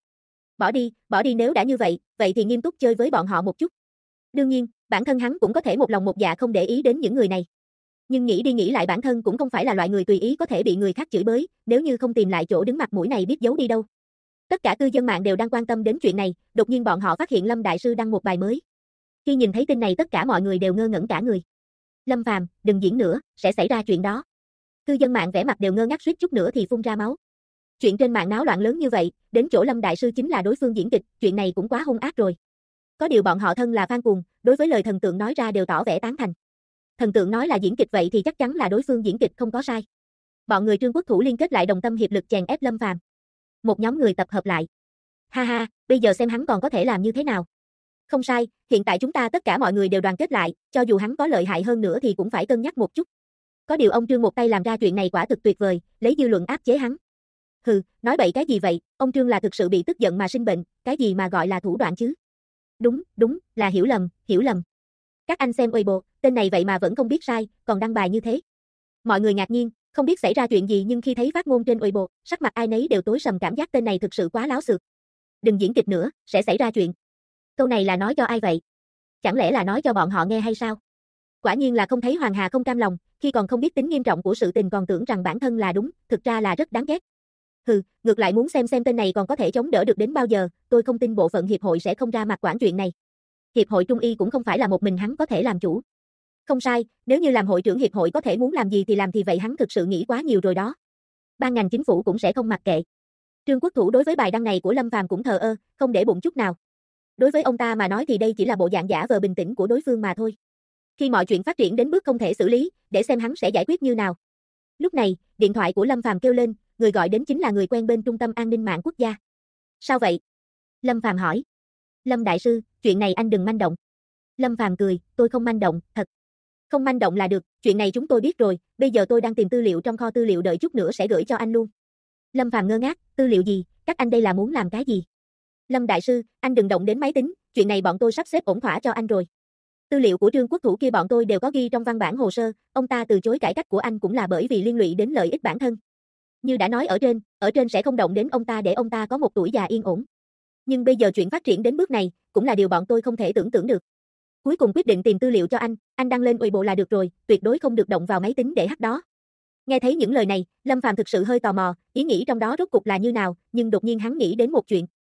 Bỏ đi nếu đã như vậy, vậy thì nghiêm túc chơi với bọn họ một chút. Đương nhiên, bản thân hắn cũng có thể một lòng một dạ không để ý đến những người này. Nhưng nghĩ đi nghĩ lại bản thân cũng không phải là loại người tùy ý có thể bị người khác chửi bới, nếu như không tìm lại chỗ đứng mặt mũi này biết giấu đi đâu. Tất cả cư dân mạng đều đang quan tâm đến chuyện này, đột nhiên bọn họ phát hiện Lâm Đại Sư đăng một bài mới. Khi nhìn thấy tin này tất cả mọi người đều ngơ ngẩn cả người. Lâm Phàm, đừng diễn nữa, sẽ xảy ra chuyện đó. Cư dân mạng vẻ mặt đều ngơ ngác, suýt chút nữa thì phun ra máu. Chuyện trên mạng náo loạn lớn như vậy, đến chỗ Lâm Đại Sư chính là đối phương diễn kịch, chuyện này cũng quá hung ác rồi. Có điều bọn họ thân là fan cuồng, đối với lời thần tượng nói ra đều tỏ vẻ tán thành. Thần tượng nói là diễn kịch vậy thì chắc chắn là đối phương diễn kịch không có sai. Bọn người Trương Quốc Thủ liên kết lại đồng tâm hiệp lực chèn ép Lâm Phàm. Một nhóm người tập hợp lại. Ha ha, bây giờ xem hắn còn có thể làm như thế nào. Không sai, hiện tại chúng ta tất cả mọi người đều đoàn kết lại, cho dù hắn có lợi hại hơn nữa thì cũng phải cân nhắc một chút. Có điều ông Trương một tay làm ra chuyện này quả thực tuyệt vời, lấy dư luận áp chế hắn. Hừ, nói bậy cái gì vậy, ông Trương là thực sự bị tức giận mà sinh bệnh, cái gì mà gọi là thủ đoạn chứ? Đúng, là hiểu lầm. Các anh xem Weibo, tên này vậy mà vẫn không biết sai, còn đăng bài như thế. Mọi người ngạc nhiên, không biết xảy ra chuyện gì nhưng khi thấy phát ngôn trên Weibo, sắc mặt ai nấy đều tối sầm, cảm giác tên này thực sự quá láo xược. Đừng diễn kịch nữa, sẽ xảy ra chuyện. Câu này là nói cho ai vậy? Chẳng lẽ là nói cho bọn họ nghe hay sao? Quả nhiên là không thấy Hoàng Hà không cam lòng, khi còn không biết tính nghiêm trọng của sự tình còn tưởng rằng bản thân là đúng, thực ra là rất đáng ghét. Hừ, ngược lại muốn xem tên này còn có thể chống đỡ được đến bao giờ, tôi không tin bộ phận hiệp hội sẽ không ra mặt quản chuyện này. Hiệp hội Trung y cũng không phải là một mình hắn có thể làm chủ. Không sai, nếu như làm hội trưởng hiệp hội có thể muốn làm gì thì làm thì vậy hắn thực sự nghĩ quá nhiều rồi đó. Ban ngành chính phủ cũng sẽ không mặc kệ. Trương Quốc Thủ đối với bài đăng này của Lâm Phàm cũng thờ ơ, không để bụng chút nào. Đối với ông ta mà nói thì đây chỉ là bộ dạng giả vờ bình tĩnh của đối phương mà thôi. Khi mọi chuyện phát triển đến bước không thể xử lý, để xem hắn sẽ giải quyết như nào. Lúc này, điện thoại của Lâm Phàm kêu lên, người gọi đến chính là người quen bên Trung tâm An ninh mạng quốc gia. Sao vậy? Lâm Phàm hỏi. Lâm Đại Sư, chuyện này anh đừng manh động. Lâm Phàm cười, tôi không manh động, thật. Không manh động là được, chuyện này chúng tôi biết rồi, bây giờ tôi đang tìm tư liệu trong kho tư liệu, đợi chút nữa sẽ gửi cho anh luôn. Lâm Phàm ngơ ngác, tư liệu gì, các anh đây là muốn làm cái gì? Lâm Đại Sư, anh đừng động đến máy tính, chuyện này bọn tôi sắp xếp ổn thỏa cho anh rồi. Tư liệu của Trương Quốc Thủ kia bọn tôi đều có ghi trong văn bản hồ sơ, ông ta từ chối cải cách của anh cũng là bởi vì liên lụy đến lợi ích bản thân. Như đã nói ở trên sẽ không động đến ông ta để ông ta có một tuổi già yên ổn. Nhưng bây giờ chuyện phát triển đến bước này, cũng là điều bọn tôi không thể tưởng tượng được. Cuối cùng quyết định tìm tư liệu cho anh đăng lên Weibo là được rồi, tuyệt đối không được động vào máy tính để hack đó. Nghe thấy những lời này, Lâm Phàm thực sự hơi tò mò, ý nghĩ trong đó rốt cục là như nào, nhưng đột nhiên hắn nghĩ đến một chuyện.